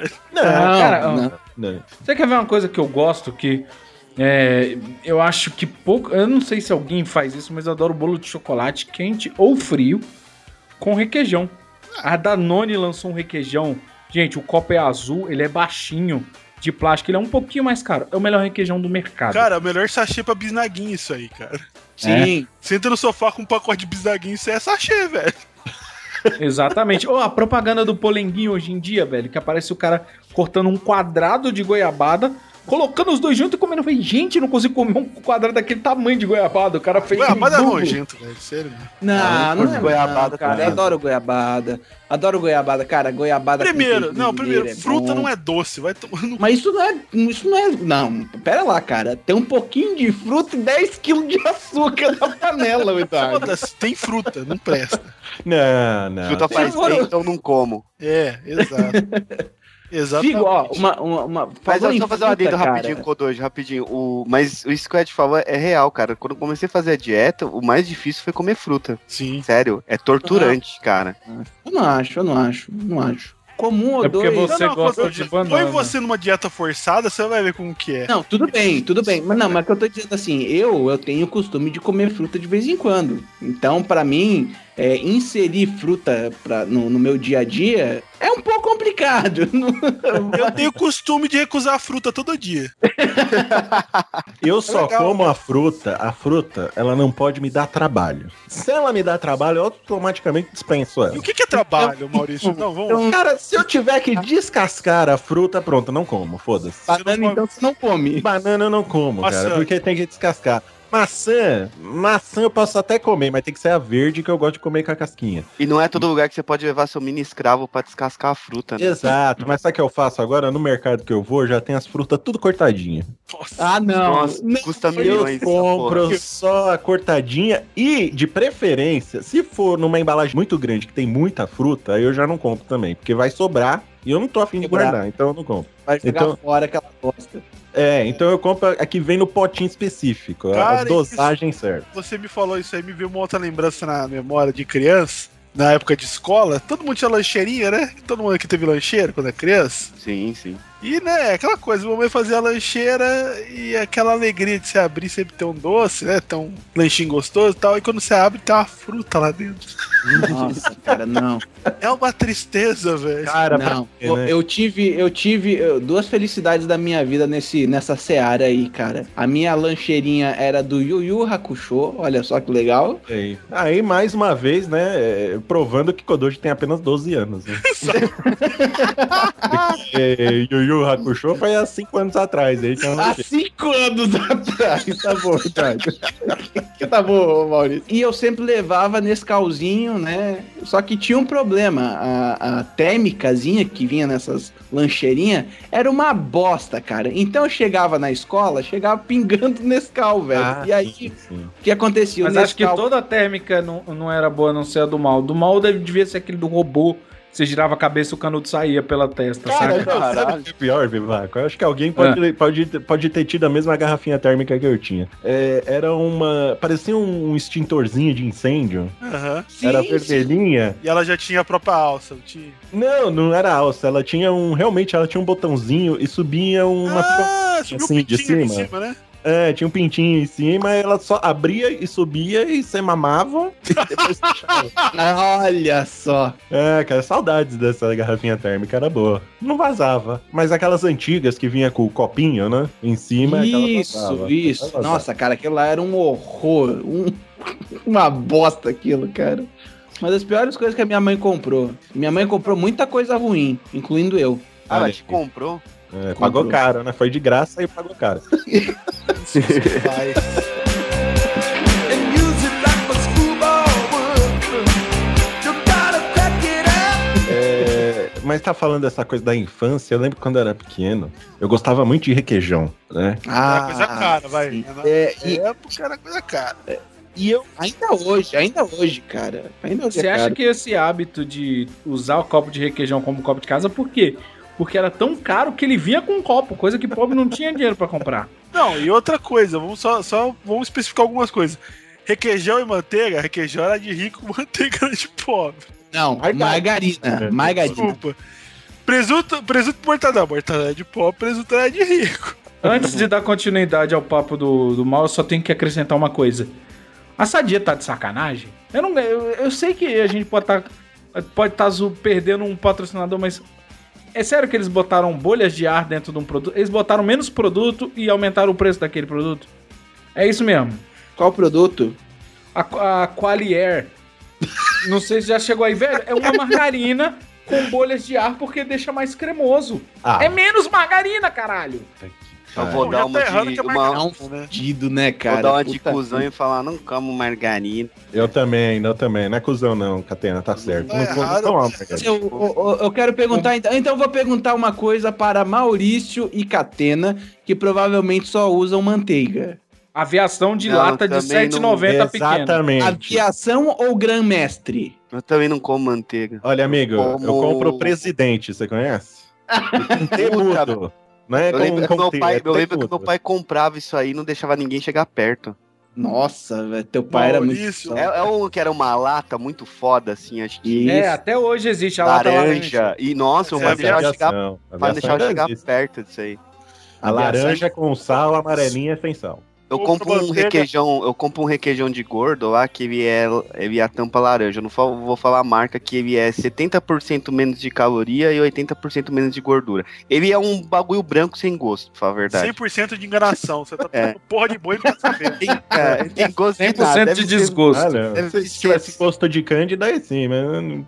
Não. Você quer ver uma coisa que eu gosto, que eu acho que pouco... Eu não sei se alguém faz isso, mas eu adoro bolo de chocolate quente ou frio com requeijão. A Danone lançou um requeijão. Gente, o copo é azul, ele é baixinho, de plástico, ele é um pouquinho mais caro. É o melhor requeijão do mercado. Cara, o melhor sachê pra bisnaguinha isso aí, cara. Sim. Senta no sofá com um pacote de bisnaguinha, isso é sachê, velho. Exatamente. A propaganda do Polenguinho hoje em dia, velho, que aparece o cara cortando um quadrado de goiabada, colocando os dois juntos e comendo. Eu falei, gente, não consigo comer um quadrado daquele tamanho de goiabada. O cara fez goiabada é nojento, velho, sério. Não é goiabada, cara. Eu adoro goiabada. Adoro goiabada, cara. Goiabada. Primeiro, fruta não é doce, vai tomando. Mas isso não é. Não, pera lá, cara. Tem um pouquinho de fruta e 10 kg de açúcar na panela, Eduardo. Foda-se, tem fruta, não presta. Não. Fruta faz bem, então não como. Exato. Exatamente. Figo, ó, Mas só fazer uma adendo rapidinho, Kodoji, rapidinho. Mas isso que o Ed falou é real, cara. Quando eu comecei a fazer a dieta, o mais difícil foi comer fruta. Sim. Sério, é torturante, cara. Eu não acho. como um ou É porque dois. você gosta quando de põe banana. você numa dieta forçada, você vai ver como que é. Não, tudo bem. Mas não, mas que eu tô dizendo assim, eu tenho o costume de comer fruta de vez em quando. Então, pra mim, inserir fruta no meu dia a dia é um pouco complicado. Eu tenho o costume de recusar a fruta todo dia. Eu só legal, como a fruta, ela não pode me dar trabalho. Se ela me dá trabalho, eu automaticamente dispenso E ela. o que é trabalho, Maurício? Não, vamos. Cara, se eu tiver que descascar a fruta, pronto, não como, foda-se. Banana, então, você não come. Banana eu não como, Maçã. cara, porque tem que descascar. Maçã eu posso até comer, mas tem que ser a verde que eu gosto de comer com a casquinha. E não é todo lugar que você pode levar seu mini escravo pra descascar a fruta, né? Exato, mas sabe o que eu faço agora? No mercado que eu vou, já tem as frutas tudo cortadinha. Ah, não. Nossa, custa Eu milhões essa compro porra. só a cortadinha e, de preferência, se for numa embalagem muito grande que tem muita fruta, aí eu já não compro também, porque vai sobrar e eu não tô afim de Sobrar. guardar, então eu não compro. Vai jogar Então- fora aquela bosta. Então eu compro a que vem no potinho específico, a Cara, dosagem certa. Você me falou isso aí, me veio uma outra lembrança na memória de criança. Na época de escola, todo mundo tinha lancheirinha, né? Todo mundo aqui teve lancheira quando era criança. Sim, sim. E, né, aquela coisa, mamãe fazia a lancheira e aquela alegria de você abrir sempre ter um doce, né? Ter um lanchinho gostoso e tal. E quando você abre, tem uma fruta lá dentro. Nossa, cara, não. É uma tristeza, velho. Cara, Não, pra quê, né? eu tive duas felicidades da minha vida nessa seara aí, cara. A minha lancheirinha era do Yu Yu Hakusho, olha só que legal. Aí, mais uma vez, né, provando que Kodoji tem apenas 12 anos. Né? Porque Yu Yu Hakusho foi há 5 anos atrás. Aí tinha Há 5 anos atrás, tá bom, tá bom, Maurício. E eu sempre levava nesse calzinho, né? Só que tinha um problema. A térmicazinha que vinha nessas lancheirinhas era uma bosta, cara. Então eu chegava na escola, chegava pingando Nescau, velho. E aí, sim. o que acontecia? Mas O acho que Nescau- toda a térmica não era boa, a não ser a do mal. Do mal devia ser aquele do robô. Você girava a cabeça e o canudo saía pela testa, Cara, saca? sabe o que é pior, Vivaco? Eu acho que alguém pode ter tido a mesma garrafinha térmica que eu tinha. Era uma... parecia um extintorzinho de incêndio. Aham. Era vermelhinha. E ela já tinha a própria alça, não tinha? Não era alça. Ela tinha realmente ela tinha um botãozinho e subia uma... subiu assim, um de pintinho cima. em cima, né? Tinha um pintinho em cima, ela só abria e subia e você mamava e depois fechava. Olha só. Cara, saudades dessa garrafinha térmica, era boa. Não vazava, mas aquelas antigas que vinha com o copinho, né? Em cima, aquela vazava. Isso. Aquela vazava. Nossa, cara, aquilo lá era um horror. Uma bosta aquilo, cara. Uma das piores coisas que a minha mãe comprou. Minha mãe comprou muita coisa ruim, incluindo eu. Ela Olha te aí. comprou? Pagou caro, né? Foi de graça e pagou caro. Vai. Mas tá falando dessa coisa da infância, eu lembro que quando eu era pequeno, eu gostava muito de requeijão, né? Era coisa cara, vai. sim. Na E época era coisa cara. e eu, ainda hoje, cara. Ainda hoje Você é acha caro. que esse hábito de usar o copo de requeijão como copo de casa, por quê? Porque era tão caro que ele vinha com um copo, coisa que pobre não tinha dinheiro pra comprar. Não, e outra coisa, vamos especificar algumas coisas. Requeijão e manteiga, requeijão era de rico, manteiga era de pobre. Não, margarina. Desculpa. Presunto mortadela é de pobre, presunto é de rico. Antes de dar continuidade ao papo do mal, eu só tenho que acrescentar uma coisa. A Sadia tá de sacanagem? Eu sei que a gente pode estar perdendo um patrocinador, mas é sério que eles botaram bolhas de ar dentro de um produto? Eles botaram menos produto e aumentaram o preço daquele produto? É isso mesmo. Qual produto? A Qualiair. Não sei se já chegou aí, velho. É uma margarina com bolhas de ar porque deixa mais cremoso. É menos margarina, caralho. Eu vou dar uma de É um fudido, né, cara? Vou dar uma de Puta cuzão que- e falar, não como margarina. Eu também. Não é cuzão não, Catena, tá certo. Não amo, cara. Eu quero perguntar, então eu vou perguntar uma coisa para Maurício e Catena, que provavelmente só usam manteiga. Aviação de Não, lata de também não- R$7,90 pequeno. Exatamente. Aviação ou Grã-Mestre? Eu também não como manteiga. Olha, amigo, eu Como- compro o Presidente, você conhece? Temudo. Não é Eu lembro que com meu T, pai, é eu lembro que temudo. meu pai comprava isso aí e não deixava ninguém chegar perto. Nossa, velho, teu pai era muito... Maurício. É o que era uma lata muito foda, assim, acho que. Isso. Até hoje existe a lata Laranja. E, nossa, É, mas deixar eu chegar, Aviação. pra deixar eu Aviação chegar existe. perto disso aí. A laranja com sal, amarelinha sem sal. Eu Ou compro pra um manteiga. requeijão, de gordo lá que ele é a tampa laranja. Eu não vou falar a marca, que ele é 70% menos de caloria e 80% menos de gordura. Ele é um bagulho branco sem gosto, pra falar a verdade. 100% de enganação. Você tá tomando porra de boi e não tá sabendo. Tem gosto de 100% nada. de Deve ser- desgosto. Ah, não. Deve Se ser- tivesse gosto de Cândida, aí sim, mas...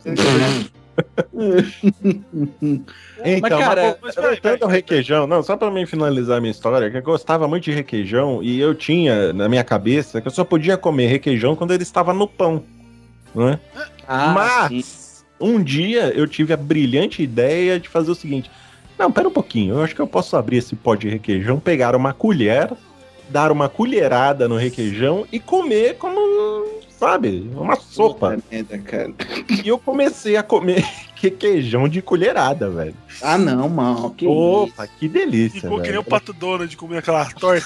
Então, Mas, cara, Mas peraí, voltando ao requeijão, não, só pra mim finalizar a minha história, que eu gostava muito de requeijão e eu tinha na minha cabeça que eu só podia comer requeijão quando ele estava no pão, não é? sim. Mas um dia eu tive a brilhante ideia de fazer o seguinte: não, pera um pouquinho, eu acho que eu posso abrir esse pó de requeijão, pegar uma colher, dar uma colherada no requeijão e comer como, sabe, uma sopa. Puta merda, cara. E eu comecei a comer requeijão de colherada, velho. Ah, não, mano. Que Opa, que delícia, Ficou que nem velho. o Pato Donald de comer aquela torta.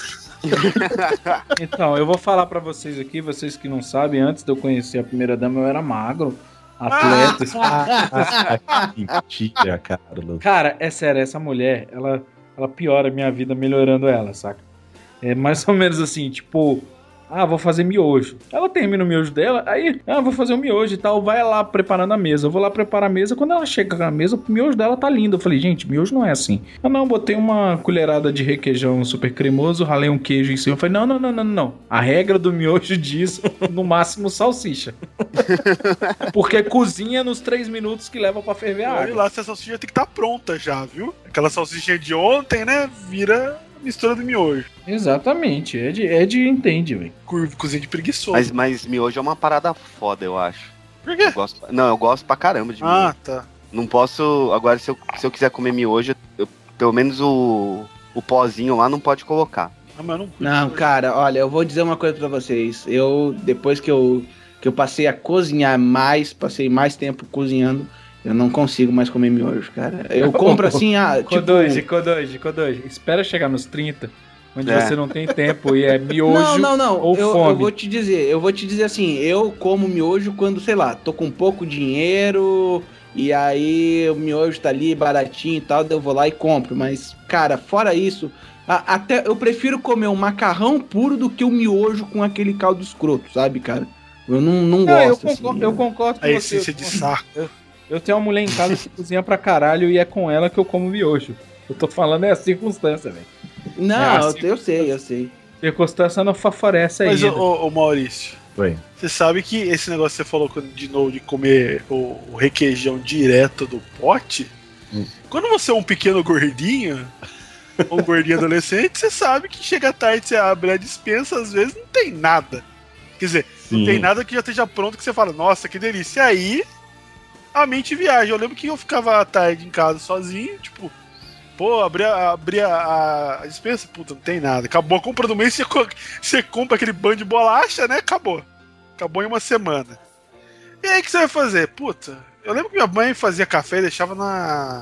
Então, eu vou falar pra vocês aqui, vocês que não sabem, antes de eu conhecer a primeira dama, eu era magro, atleta. Ah, mentira, Carlos. Cara, é sério, essa mulher, ela piora a minha vida melhorando ela, saca? É mais ou menos assim, tipo, vou fazer miojo. Ela termina o miojo dela, aí, vou fazer um miojo e tal, vai lá preparando a mesa. Eu vou lá preparar a mesa, quando ela chega na mesa, o miojo dela tá lindo. Eu falei, gente, miojo não é assim. Não, botei uma colherada de requeijão super cremoso, ralei um queijo em cima. Eu falei, não. A regra do miojo diz, no máximo, salsicha. Porque cozinha nos 3 minutos que leva pra ferver a Olha água. lá, essa salsicha tem que estar pronta já, viu? Aquela salsicha de ontem, né? Vira mistura do miojo. Exatamente, é de entende, velho. Cozinha de preguiçoso. Mas miojo é uma parada foda, eu acho. Por quê? Eu gosto pra caramba de miojo. Tá. Não posso. Agora, se eu quiser comer miojo, pelo menos o pozinho lá não pode colocar. Não, cara, olha, eu vou dizer uma coisa pra vocês. Depois que eu passei a cozinhar mais, passei mais tempo cozinhando, eu não consigo mais comer miojo, cara. Eu compro assim, Kodoji, espera chegar nos 30, onde você não tem tempo e é miojo não. ou Eu fome. vou te dizer assim, eu como miojo quando, sei lá, tô com pouco dinheiro e aí o miojo tá ali baratinho e tal, daí eu vou lá e compro. Mas, cara, fora isso, até eu prefiro comer um macarrão puro do que o miojo com aquele caldo escroto, sabe, cara? Eu não gosto. Eu concordo com A você. essência de saco. Eu tenho uma mulher em casa que cozinha pra caralho e é com ela que eu como miojo. Eu tô falando a circunstância, velho. Não, eu sei. Circunstância não favorece aí. Mas, ô Maurício, Oi. você sabe que esse negócio que você falou de novo de comer o requeijão direto do pote, quando você é um pequeno gordinho, um gordinho adolescente, você sabe que chega tarde, você abre a despensa, às vezes não tem nada. Quer dizer, não tem nada que já esteja pronto que você fala, nossa, que delícia. E aí, a mente viaja. Eu lembro que eu ficava à tarde em casa sozinho, tipo, abria a dispensa, puta, não tem nada. Acabou a compra do mês, você compra aquele bando de bolacha, né? Acabou em uma semana. E aí, o que você vai fazer? Puta, eu lembro que minha mãe fazia café e deixava na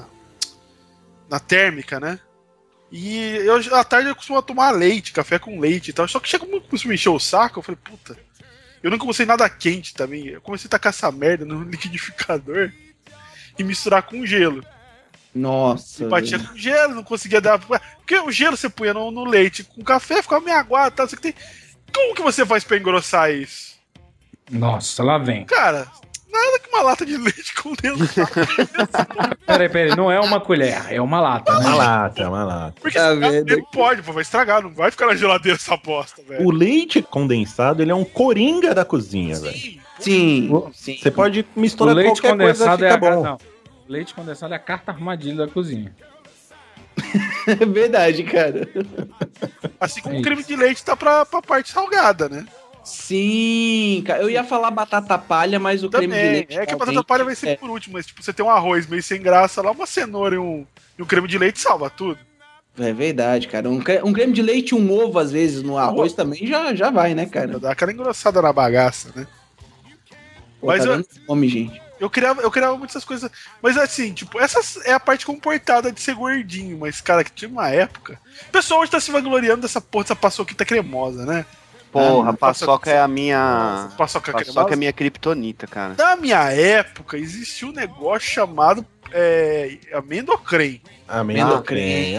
térmica, né? E à tarde eu costumava tomar leite, café com leite e tal. Só que chegou muito pra me encher o saco, eu falei, puta, eu não comecei nada quente também. Eu comecei a tacar essa merda no liquidificador e misturar com gelo. Nossa. E batia com gelo, não conseguia dar. Porque o gelo você punha no leite com café, ficava meio aguado e tal. Como que você faz pra engrossar isso? Nossa, lá vem. Cara, nada que uma lata de leite condensado. Peraí, não é uma colher, é uma lata, né? É uma lata. Porque ele pode, vai estragar, não vai ficar na geladeira essa bosta, velho. O leite condensado, ele é um coringa da cozinha, velho. Sim. Você pode misturar o leite qualquer coisa, condensado fica bom. Não. O leite condensado é a carta armadilha da cozinha. É verdade, cara. Assim como o creme de leite tá pra parte salgada, né? Sim, cara. Eu ia falar batata palha, mas o creme de leite. É que a batata palha vai ser por último, mas tipo, você tem um arroz meio sem graça lá, uma cenoura e um creme de leite salva tudo. É verdade, cara. Um creme de leite e um ovo, às vezes, no arroz também já vai, né, cara? Dá aquela engrossada na bagaça, né? Pô, Mas tá dando fome, gente. Eu criava muitas coisas. Mas assim, tipo, essa é a parte comportada de ser gordinho. Mas, cara, que tinha uma época. O pessoal hoje tá se vangloriando dessa porra, dessa paçoquita cremosa, né? Porra, paçoca é a minha. Paçoca Paçoca é a minha criptonita, cara. Na minha época, existia um negócio chamado amendocrem. Amendocrem.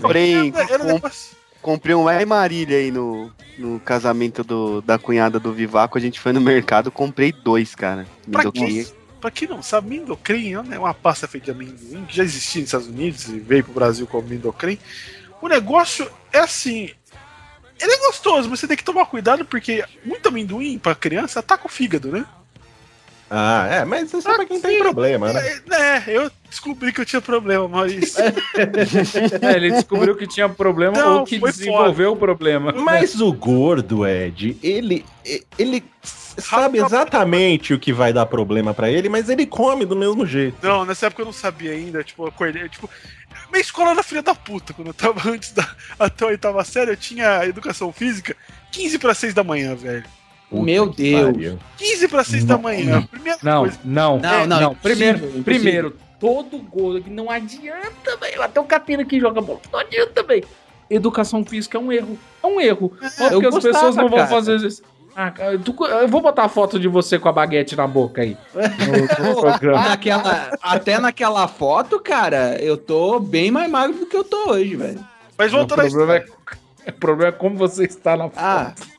Comprei um Marília aí no casamento da cunhada do Vivaco. A gente foi no mercado, comprei 2, cara. Pra quem não sabe, Mindocrem é uma pasta feita de amendoim que já existia nos Estados Unidos e veio pro Brasil como Mindocrem. O negócio é assim, ele é gostoso, mas você tem que tomar cuidado porque muito amendoim pra criança ataca o fígado, né? Mas isso é pra quem tem problema, né? Eu descobri que eu tinha problema, mas... Ele descobriu que tinha problema ou que desenvolveu o problema. Mas o gordo, Ed, ele sabe exatamente o que vai dar problema pra ele, mas ele come do mesmo jeito. Não, nessa época eu não sabia ainda, eu acordei, minha escola era filha da puta, quando eu tava até a 8ª série, eu tinha educação física 15 para 6 da manhã, velho. Meu Deus. 15 para 6 da manhã. Não. Primeiro, todo gordo que não adianta, velho. Até o Catena que joga bola, não adianta, velho. Educação física é um erro. Porque as pessoas não vão fazer isso. Eu vou botar a foto de você com a baguete na boca aí. No programa. Até naquela foto, cara, eu tô bem mais magro do que eu tô hoje, velho. Mas voltando a história. O problema é como você está na foto.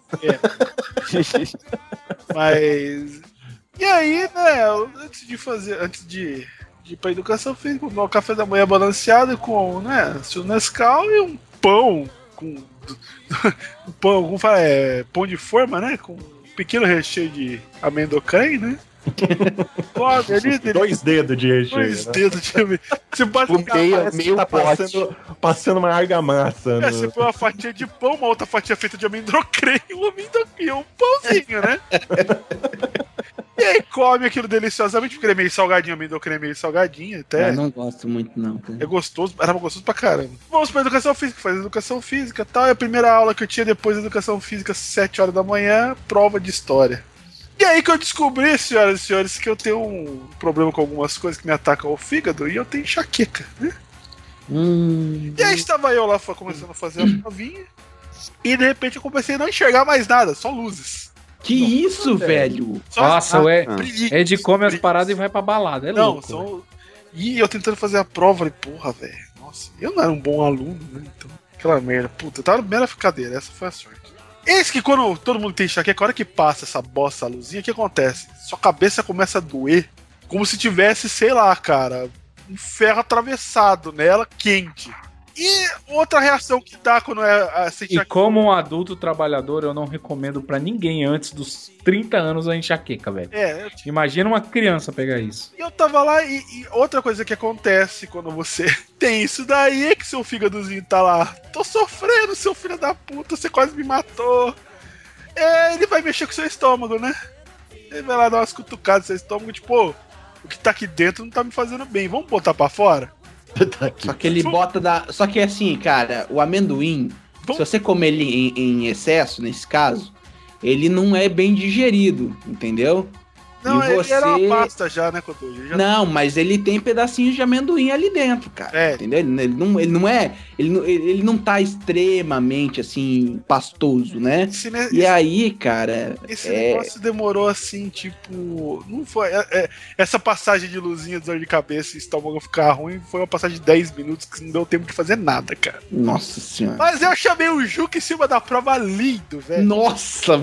Mas... E aí, né, antes de ir pra educação física, um café da manhã balanceado com, né, seu Nescau e um pão com... pão de forma, né, com um pequeno recheio de amendocrem, né? Ali, 2 dedos de recheio. 2 dedos de amendocrem. Você pode meio tá passando uma argamassa. Você põe uma fatia de pão, uma outra fatia feita de amendocrem e um pãozinho, né? E aí come aquilo deliciosamente, porque ele é meio salgadinho, amendocrem é meio salgadinho até. Eu não gosto muito, não. Cara. É gostoso, era gostoso pra caramba. Vamos pra educação física, fazer educação física e tal. E a primeira aula que eu tinha depois da educação física, 7 horas da manhã, prova de história. E aí que eu descobri, senhoras e senhores, que eu tenho um problema com algumas coisas que me atacam o fígado e eu tenho enxaqueca, né? E aí estava eu lá começando a fazer a provinha e de repente eu comecei a não enxergar mais nada, só luzes. Que isso, velho? Nossa, Ed come as paradas e vai pra balada, louco. E eu tentando fazer a prova, falei, porra, velho, nossa, eu não era um bom aluno, né? Então, aquela merda, puta, eu tava na primeira cadeira, essa foi a sorte. Eis que quando todo mundo tem enxaqueca, a hora que passa essa bosta, a luzinha, o que acontece? Sua cabeça começa a doer, como se tivesse, sei lá, cara, um ferro atravessado nela, quente. E outra reação que dá quando é essa enxaqueca... E como um adulto trabalhador, eu não recomendo pra ninguém antes dos 30 anos a enxaqueca, velho. Imagina uma criança pegar isso. E eu tava lá e outra coisa que acontece quando você tem isso daí é que seu fígadozinho tá lá. Tô sofrendo, seu filho da puta, você quase me matou. Ele vai mexer com seu estômago, né? Ele vai lá dar umas cutucadas no seu estômago, tipo, o que tá aqui dentro não tá me fazendo bem, vamos botar pra fora? Só que ele bota Só que assim, cara, o amendoim, se você comer ele em excesso, nesse caso, ele não é bem digerido, entendeu? Não, ele era uma pasta já, né, Couto? Não, mas ele tem pedacinhos de amendoim ali dentro, cara. Entendeu? Ele não tá extremamente, assim, pastoso, né? Aí, cara... Esse negócio demorou, assim, tipo... Não foi... essa passagem de luzinha, dor de cabeça e estômago ficar ruim foi uma passagem de 10 minutos que não deu tempo de fazer nada, cara. Nossa senhora. Mas eu chamei o Juca em cima da prova lindo, velho. Nossa,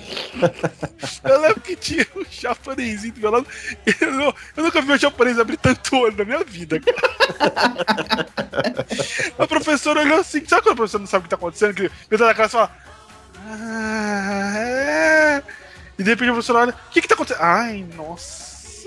eu lembro que tinha um japonesinho do meu lado. Eu nunca vi um japonês abrir tanto olho na minha vida, cara. A professora olhou assim, sabe quando a professora não sabe o que tá acontecendo? Que metade da classe fala... E de repente a professora olha, o que tá acontecendo? Ai, nossa.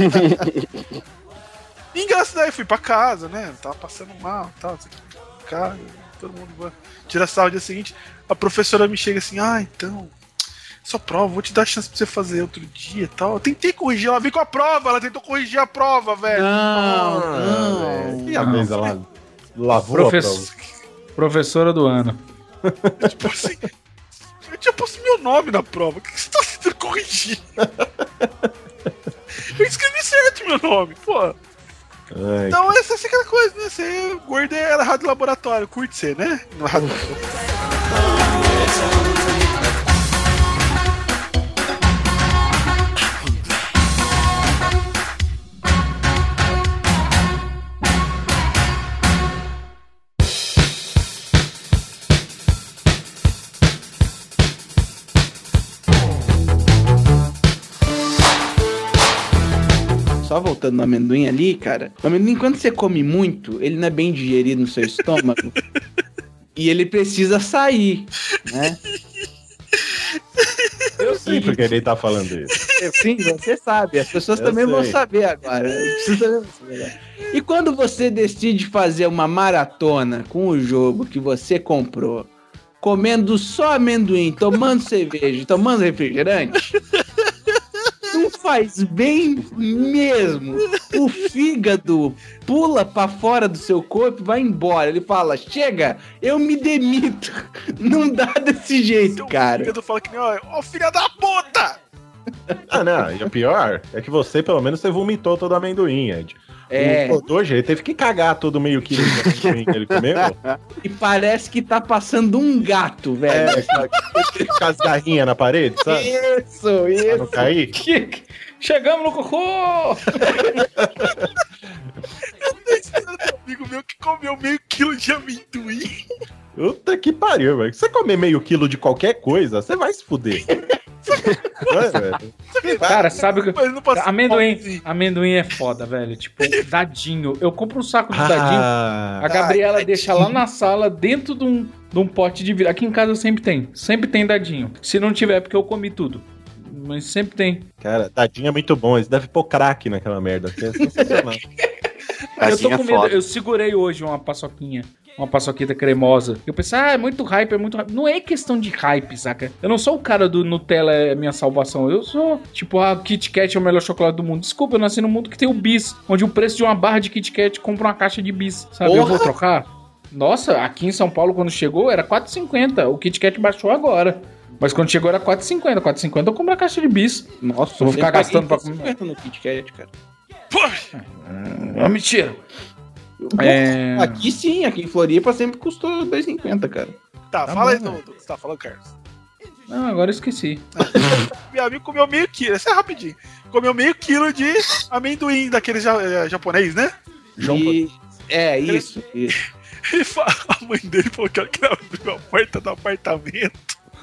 E engraçado, aí eu fui pra casa, né? Eu tava passando mal, tal, cara, todo mundo vai tirar sarro no dia seguinte. A professora me chega assim, então... Sua prova, vou te dar chance pra você fazer outro dia e tal. Eu tentei corrigir, ela veio com a prova, ela tentou corrigir a prova, velho. Não. E a vez ela lavou a prova? Professora do ano. Tipo assim, eu tinha posto meu nome na prova. O que você tá tentando corrigir? Eu escrevi certo meu nome, pô. Então essa é aquela coisa, né? Você guardei era rádio laboratório, curte ser, né? No rádio. só voltando no amendoim ali, cara. O amendoim, quando você come muito, ele não é bem digerido no seu estômago. E ele precisa sair, né? Eu sei porque ele tá falando isso. Sim, você sabe. As pessoas também vão saber agora. E quando você decide fazer uma maratona com o jogo que você comprou, comendo só amendoim, tomando cerveja, tomando refrigerante, não faz bem mesmo. O fígado pula pra fora do seu corpo e vai embora. Ele fala, chega, eu me demito. Não dá desse jeito, cara. O fígado fala que nem, ó, filha da puta! Ah, não, e o pior é que você, pelo menos, você vomitou todo o amendoim, Ed. Hoje ele teve que cagar todo meio quilo de amendoim que ele comeu. E parece que tá passando um gato, velho. Com as garrinhas na parede, sabe? Isso. Pra não cair. Chegamos no cocô! Amigo meu que comeu meio quilo de amendoim. Puta que pariu, velho. Se você comer meio quilo de qualquer coisa, você vai se fuder. Cara, sabe o que... Amendoim é foda, velho. Tipo, dadinho. Eu compro um saco de dadinho. A Gabriela deixa lá na sala, dentro de um pote de vidro. Aqui em casa sempre tem. Sempre tem dadinho. Se não tiver, é porque eu comi tudo. Mas sempre tem. Cara, dadinho é muito bom. Eles devem pôr crack naquela merda. É sensacional. Eu tô com medo. Eu segurei hoje uma paçoquinha. Uma paçoquita cremosa. Eu pensei, é muito hype, é muito hype. Não é questão de hype, saca? Eu não sou o cara do Nutella é minha salvação. Eu sou, tipo, Kit Kat é o melhor chocolate do mundo. Desculpa, eu nasci num mundo que tem o Bis, onde o preço de uma barra de Kit Kat compra uma caixa de Bis, sabe? Porra. Eu vou trocar? Nossa, aqui em São Paulo, quando chegou, era R$4,50. O Kit Kat baixou agora. Mas quando chegou era R$4,50. R$4,50 eu compro a caixa de Bis. Nossa, eu vou ficar gastando pra comer. No Kit Kat, cara. Poxa! É mentira. Aqui sim, aqui em Floripa sempre custou R$2,50, cara. Tá, fala aí do que você tá falando, Carlos. Não, agora eu esqueci. Meu amigo comeu meio quilo, isso é rapidinho. Comeu meio quilo de amendoim daquele japonês, né? Isso. Ele fala, a mãe dele falou que abriu a porta do apartamento.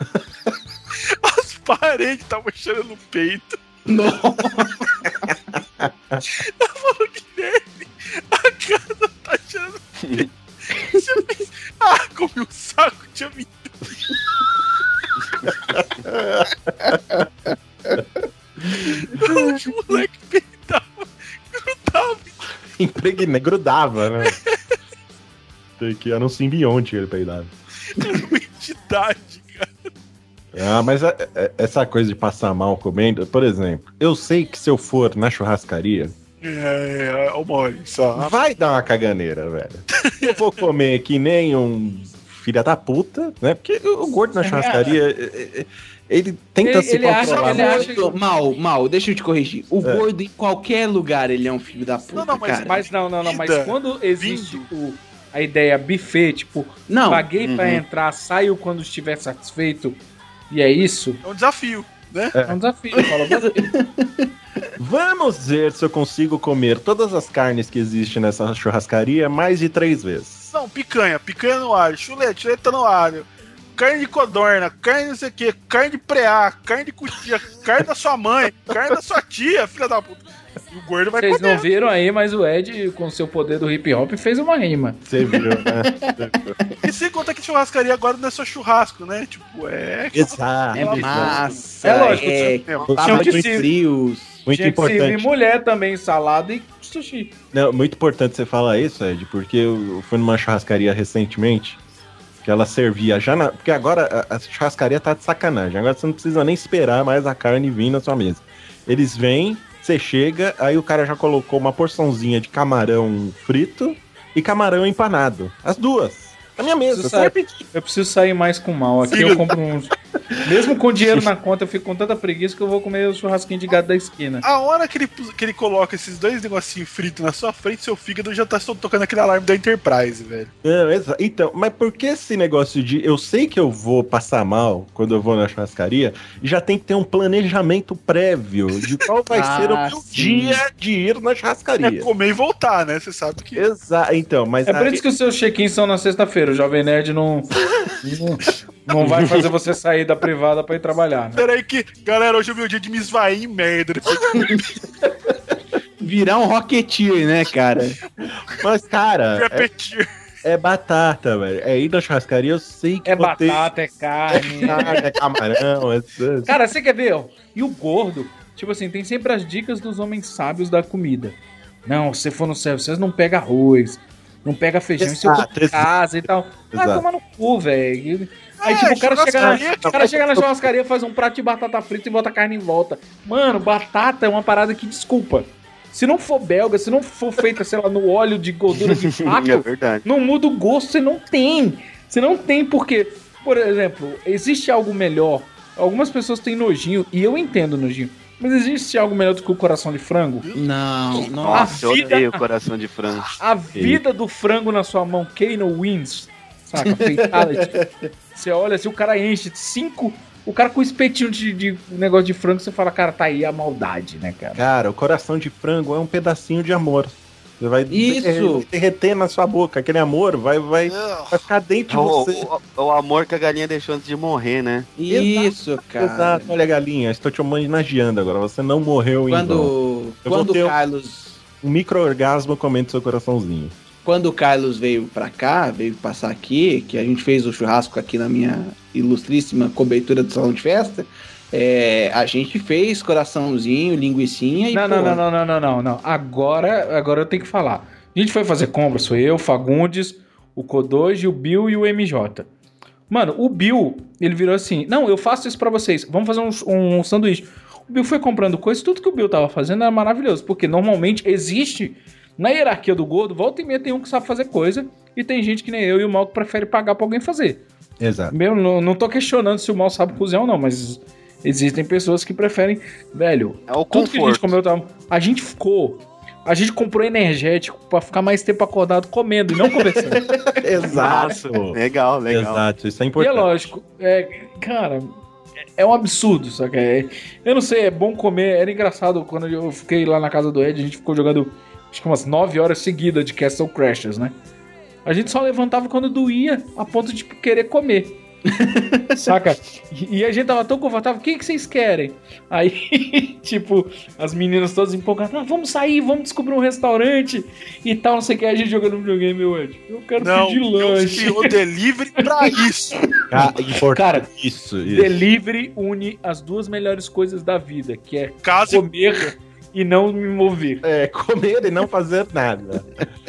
As paredes estavam cheirando no peito. Nossa. Ela falou que Guilherme, a casa tá cheirando no peito. Comi um saco de amendoim. O moleque peitava, grudava. Grudava, né? Que era um simbionte que ele peidava. Entidade, cara. Mas essa coisa de passar mal comendo, por exemplo, eu sei que se eu for na churrascaria, só. vai dar uma caganeira, velho. Eu vou comer que nem um filha da puta, né? Porque o gordo na churrascaria, ele tenta se controlar. Mal, deixa eu te corrigir. O gordo em qualquer lugar, ele é um filho da puta, mas quando existe a ideia buffet, tipo, paguei pra entrar, saio quando estiver satisfeito, e é isso. É um desafio, né? É um desafio, fala você. Vamos ver se eu consigo comer todas as carnes que existem nessa churrascaria mais de 3 vezes. Não, picanha no alho, chuleta no alho, carne de codorna, carne não sei o que, carne de preá, carne de cutia, carne da sua mãe, carne da sua tia, filha da puta. E o gordo vai comer. Vocês não viram aí, mas o Ed, com seu poder do hip hop, fez uma rima. Você viu, né? E sem contar que churrascaria agora não é só churrasco, né? Tipo, Exato. É massa. É lógico. Tava de frios. Muito importante. E mulher também, salada e sushi. Não, muito importante você falar isso, Ed, porque eu fui numa churrascaria recentemente que ela servia já na... Porque agora a churrascaria tá de sacanagem. Agora você não precisa nem esperar mais a carne vir na sua mesa. Eles vêm, você chega, aí o cara já colocou uma porçãozinha de camarão frito e camarão empanado. As duas. Na minha mesa. Eu preciso sair mais com mal. Aqui eu compro uns... Mesmo com dinheiro na conta, eu fico com tanta preguiça que eu vou comer o churrasquinho de gado da esquina. A hora que ele coloca esses dois negocinhos fritos na sua frente, seu fígado já tá tocando aquele alarme da Enterprise, velho. Então, mas por que esse negócio de... Eu sei que eu vou passar mal quando eu vou na churrascaria, e já tem que ter um planejamento prévio de qual vai ser o meu dia de ir na churrascaria. É comer e voltar, né? Você sabe que... Exato, então, mas... É por isso que os seus check-ins são na sexta-feira. O Jovem Nerd não vai fazer você sair da privada pra ir trabalhar, né? Peraí que, galera, hoje é o meu dia de me esvair em merda. Virar um Rocketeer, né, cara? Mas, cara, Repetir. é batata, velho. É ir na churrascaria, eu sei que É vou ter- batata, é carne. é camarão, Cara, você quer ver, ó? E o gordo, tipo assim, tem sempre as dicas dos homens sábios da comida. Não, se você for no self, vocês não pega arroz, não pega feijão, isso eu Exato, como em casa e tal. Vai exato. tomar no cu, velho. Aí, É, tipo, o cara churrascaria, chega na churrascaria, faz um prato de batata frita e bota a carne em volta. Mano, batata é uma parada que, desculpa, se não for belga, se não for feita, sei lá, no óleo de gordura de É pato, verdade. não muda o gosto, você não tem. Você não tem porque, por exemplo, existe algo melhor. Algumas pessoas têm nojinho, e eu entendo nojinho, mas existe algo melhor do que o coração de frango? Não. Nossa, eu vida- odeio coração de frango. A vida do frango na sua mão, Kano wins, saca? Fatality. Você olha, se o cara enche 5, o cara com espetinho de negócio de frango, você fala, cara, tá aí a maldade, né, cara? Cara, o coração de frango é um pedacinho de amor. Você vai Isso. derreter na sua boca. Aquele amor vai ficar dentro de você. O amor que a galinha deixou antes de morrer, né? Isso, cara. Exato. Olha, galinha, estou te homenageando agora. Você não morreu em vão. Quando Eu vou o ter Carlos... um micro-orgasmo comendo seu coraçãozinho. Quando o Carlos veio pra cá, veio passar aqui, que a gente fez o churrasco aqui na minha ilustríssima cobertura do salão de festa, a gente fez coraçãozinho, linguicinha e... Não. Agora eu tenho que falar. A gente foi fazer compras, foi eu, Fagundes, o Kodoji, o Bill e o MJ. Mano, o Bill, ele virou assim, não, eu faço isso pra vocês, vamos fazer um sanduíche. O Bill foi comprando coisas, tudo que o Bill tava fazendo era maravilhoso, porque normalmente existe... Na hierarquia do gordo, volta e meia tem um que sabe fazer coisa e tem gente que nem eu e o Mal que prefere pagar pra alguém fazer. Exato. Não tô questionando se o Mal sabe cozinhar ou não, mas existem pessoas que preferem, velho, É o tudo que a gente conforto. comeu, a gente comprou energético pra ficar mais tempo acordado comendo e não conversando. Exato. Legal. Exato, isso é E é importante. lógico, cara, é um absurdo, sabe? Eu não sei, é bom comer, era engraçado quando eu fiquei lá na casa do Ed, a gente ficou jogando acho que umas 9 horas seguidas de Castle Crashers, né? A gente só levantava quando doía, a ponto de querer comer. Saca? E a gente tava tão confortável, o que vocês querem? Aí, tipo, as meninas todas empolgadas, vamos sair, vamos descobrir um restaurante e tal, não sei o que, a gente jogando videogame, meu Ed. Eu quero pedir lanche. O delivery pra isso. Cara, isso. Delivery une as duas melhores coisas da vida, que é Casa e comer e não me mover. É, comer e não fazer nada.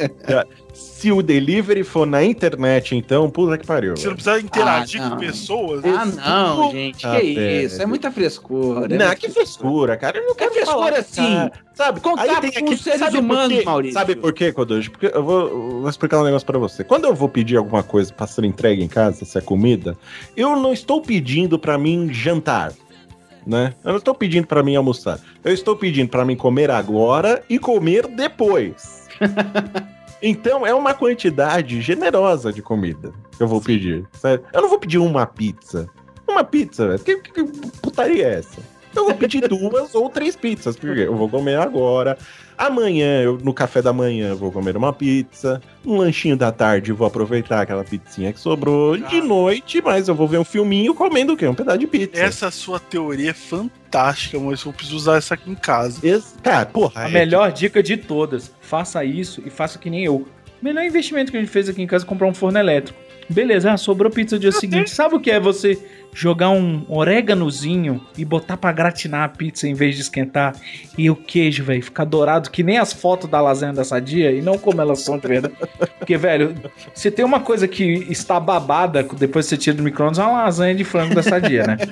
Se o delivery for na internet, então, puta que pariu. Você não precisa interagir não. com pessoas. não, gente, que isso? É muita frescura. Não, que frescura, cara. Eu não quero frescura falar, assim. cara. Sabe? Contato com os seres sabe por humanos, quê? Maurício. Sabe por quê, Kodoji? Porque eu vou explicar um negócio pra você. Quando eu vou pedir alguma coisa pra ser entregue em casa, se é comida, eu não estou pedindo pra mim jantar, né? Eu não estou pedindo pra mim almoçar. Eu estou pedindo pra mim comer agora e comer depois. Então, é uma quantidade generosa de comida que eu vou pedir. Sério. Eu não vou pedir uma pizza. Uma pizza, velho. Que putaria é essa? Eu vou pedir 2 ou 3 pizzas, porque eu vou comer agora. Amanhã, no café da manhã, eu vou comer uma pizza. No lanchinho da tarde, eu vou aproveitar aquela pizzinha que sobrou. De noite, mas eu vou ver um filminho comendo o quê? Um pedaço de pizza. Essa sua teoria é fantástica, mas eu preciso usar essa aqui em casa. Cara, porra. A melhor dica de todas, faça isso e faça que nem eu. O melhor investimento que a gente fez aqui em casa é comprar um forno elétrico. Beleza, sobrou pizza no dia seguinte. Sabe o que é você jogar um oréganozinho e botar pra gratinar a pizza em vez de esquentar? E o queijo, velho, ficar dourado que nem as fotos da lasanha da Sadia e não como elas são de verdade. Porque, velho, se tem uma coisa que está babada depois que você tira do micro-ondas, é uma lasanha de frango da Sadia, né?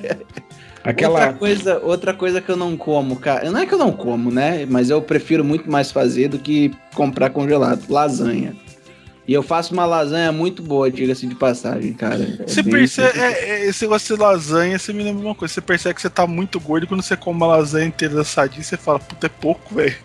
Outra coisa que eu não como, cara. Não é que eu não como, né? Mas eu prefiro muito mais fazer do que comprar congelado. Lasanha. E eu faço uma lasanha muito boa, diga-se de passagem, cara. Você percebe, esse negócio de lasanha, você me lembra uma coisa. Você percebe que você tá muito gordo e quando você come uma lasanha inteira da Sadia, você fala, puta, é pouco, velho.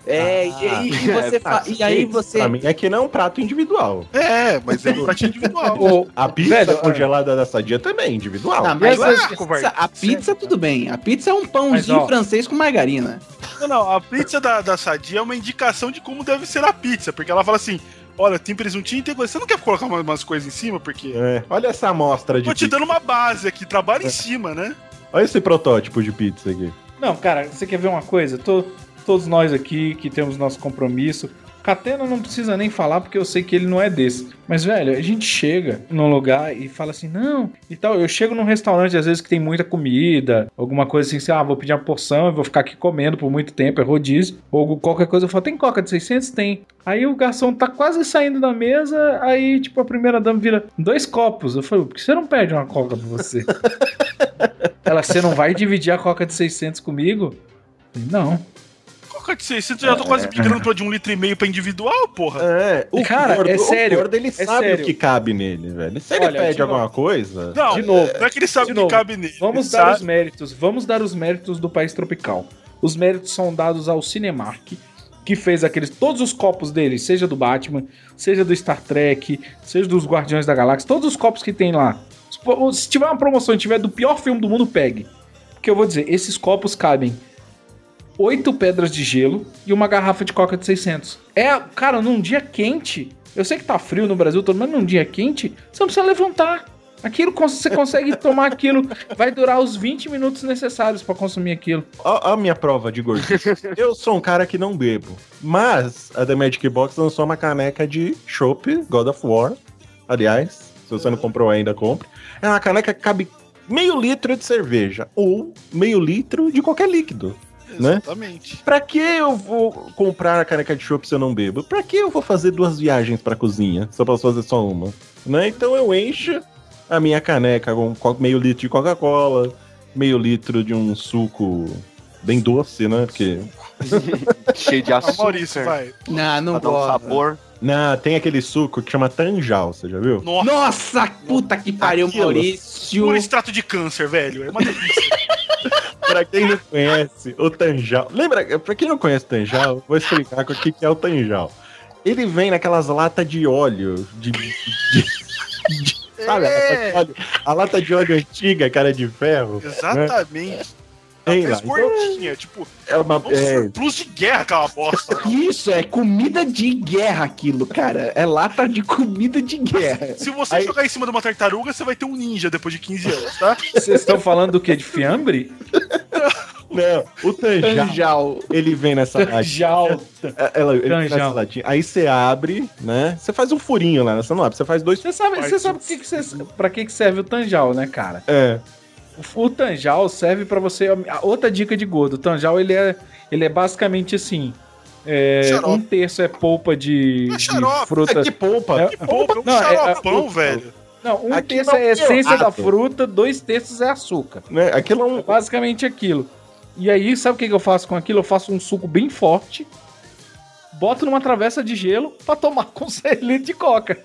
E aí você. Pra mim é que não é um prato individual. É, mas é um prato individual. A pizza congelada da Sadia também é individual. Não, mas a pizza, tudo bem. A pizza é um pãozinho francês com margarina. Não, a pizza da Sadia é uma indicação de como deve ser a pizza, porque ela fala assim, olha, tem presuntinho e tem coisa. Você não quer colocar umas coisas em cima? Porque... olha essa amostra de Tô te dando uma base aqui, trabalha em cima, né? Olha esse protótipo de pizza aqui. Não, cara, você quer ver uma coisa? todos nós aqui que temos nosso compromisso. Catena não precisa nem falar, porque eu sei que ele não é desse. Mas, velho, a gente chega num lugar e fala assim, não, e tal. Eu chego num restaurante, às vezes, que tem muita comida, alguma coisa assim, vou pedir uma porção e vou ficar aqui comendo por muito tempo, é rodízio. Ou qualquer coisa, eu falo, tem coca de 600? Tem. Aí o garçom tá quase saindo da mesa, aí, tipo, a primeira dama vira 2 copos. Eu falo, por que você não pede uma coca pra você? Ela, você não vai dividir a coca de 600 comigo? Eu falei, não. Coca de 600, eu já tô quase migrando pra de 1,5 litro pra individual, porra. Cara, é sério. O gordo, ele sabe o que cabe nele, velho. Se ele pede alguma coisa... Não, de novo. Não é que ele sabe o que cabe nele. Vamos dar os méritos do País Tropical. Os méritos são dados ao Cinemark, que fez todos os copos dele, seja do Batman, seja do Star Trek, seja dos Guardiões da Galáxia, todos os copos que tem lá. Se tiver uma promoção e tiver do pior filme do mundo, pegue. Porque eu vou dizer, esses copos cabem 8 pedras de gelo e uma garrafa de coca de 600. Cara, num dia quente, eu sei que tá frio no Brasil todo, mas num dia quente, você não precisa levantar. Aquilo, você consegue tomar aquilo, vai durar os 20 minutos necessários pra consumir aquilo. A minha prova de gordura. Eu sou um cara que não bebo, mas a The Magic Box lançou uma caneca de chopp God of War. Aliás, se você não comprou ainda, compre. É uma caneca que cabe meio litro de cerveja ou meio litro de qualquer líquido. Exatamente. Né? Pra que eu vou comprar a caneca de chopp se eu não bebo? Pra que eu vou fazer 2 viagens pra cozinha se eu posso fazer só uma? Né? Então eu encho a minha caneca com meio litro de Coca-Cola, meio litro de um suco bem doce, né? Porque... cheio de açúcar. Maurício, vai. Não pra dar um sabor. Não, tem aquele suco que chama Tanjal, você já viu? Nossa, puta que pariu, Maurício. Puro extrato de câncer, velho. É uma delícia. Pra quem não conhece, o Tanjal... Lembra, pra quem não conhece o Tanjal, vou explicar o que é o Tanjal. Ele vem naquelas latas de óleo, sabe, a lata de óleo antiga, cara de ferro. Exatamente. Né? Tem lá. Gordinha, tipo, é uma plus de guerra aquela bosta. Isso, é comida de guerra aquilo, cara. É lata de comida de guerra. Se você jogar em cima de uma tartaruga, você vai ter um ninja depois de 15 anos, tá? Vocês estão falando do quê? De fiambre? Não, o Tanjal, ele vem nessa latinha. Ele vem nessa latinha. Aí você abre, né? Você faz um furinho lá, você não abre, você faz 2... Você sabe pra que serve o Tanjal, né, cara? É. O Tanjal serve pra você... Outra dica de gordo. O Tanjal, ele é basicamente assim... 1/3 é polpa de fruta. Que polpa? Que polpa? Não, xaropão, velho. Não, 1/3 é a essência da fruta, 2/3 é açúcar. Né? Aquilo é basicamente aquilo. E aí, sabe o que eu faço com aquilo? Eu faço um suco bem forte, boto numa travessa de gelo pra tomar com 6 litros de coca.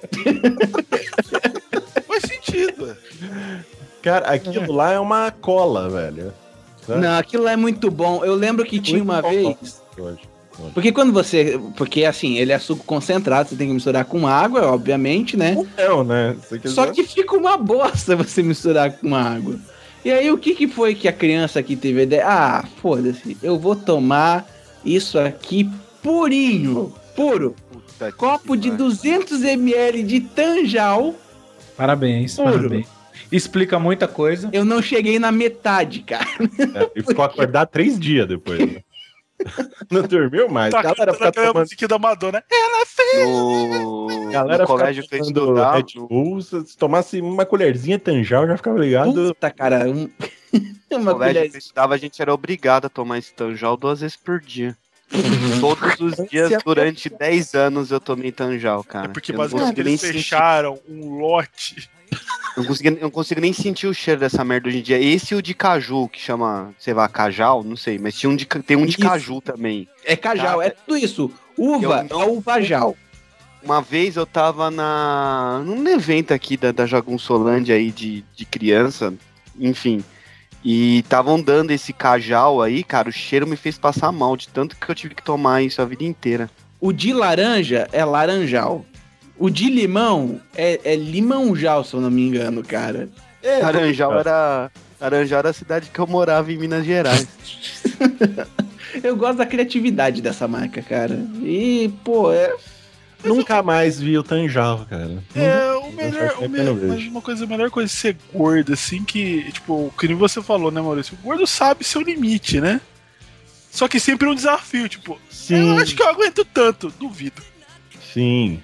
Faz sentido. Cara, aquilo lá é uma cola, velho. Sabe? Não, aquilo lá é muito bom. Eu lembro que tinha uma vez... Porque quando você... Porque, assim, ele é suco concentrado, você tem que misturar com água, obviamente, né? Não, né? Só que fica uma bosta você misturar com água. E aí, o que foi que a criança aqui teve a ideia? Ah, foda-se, eu vou tomar isso aqui purinho, puro. Puta, copo de 200 ml de Tanjal. Parabéns, parabéns. Explica muita coisa. Eu não cheguei na metade, cara. E ficou acordado 3 dias depois, né? Não dormiu mais. Tá, galera fica tomando... musiquinha da Madonna. Ela fez! Galera, no colégio que eu estudava. Red Bull, se tomasse uma colherzinha Tanjal, já ficava ligado. Puta, cara. No colégio que eu estudava, a gente era obrigado a tomar esse Tanjal 2 vezes por dia. Todos os dias, durante 10 anos, eu tomei Tanjal, cara. É porque basicamente eles fecharam um lote. Não consigo nem sentir o cheiro dessa merda hoje em dia. Esse e o de caju, que chama, sei lá, cajal, não sei, mas tem um de caju também. É cajal, tá? É tudo isso. Uva, é uvajal. Uma vez eu tava num evento aqui da Jagunçolândia aí de criança, enfim, e estavam dando esse cajal aí, cara, o cheiro me fez passar mal, de tanto que eu tive que tomar isso a vida inteira. O de laranja é laranjal. O de limão é limãojal, se eu não me engano, cara. Laranjal era a cidade que eu morava em Minas Gerais. Eu gosto da criatividade dessa marca, cara. E, pô, Nunca mais vi o Tanjal, cara. Mas uma coisa, a melhor coisa de ser gordo, assim, que, tipo, que nem você falou, né, Maurício? O gordo sabe seu limite, né? Só que sempre um desafio, tipo, Sim. eu acho que eu aguento tanto, duvido. Sim.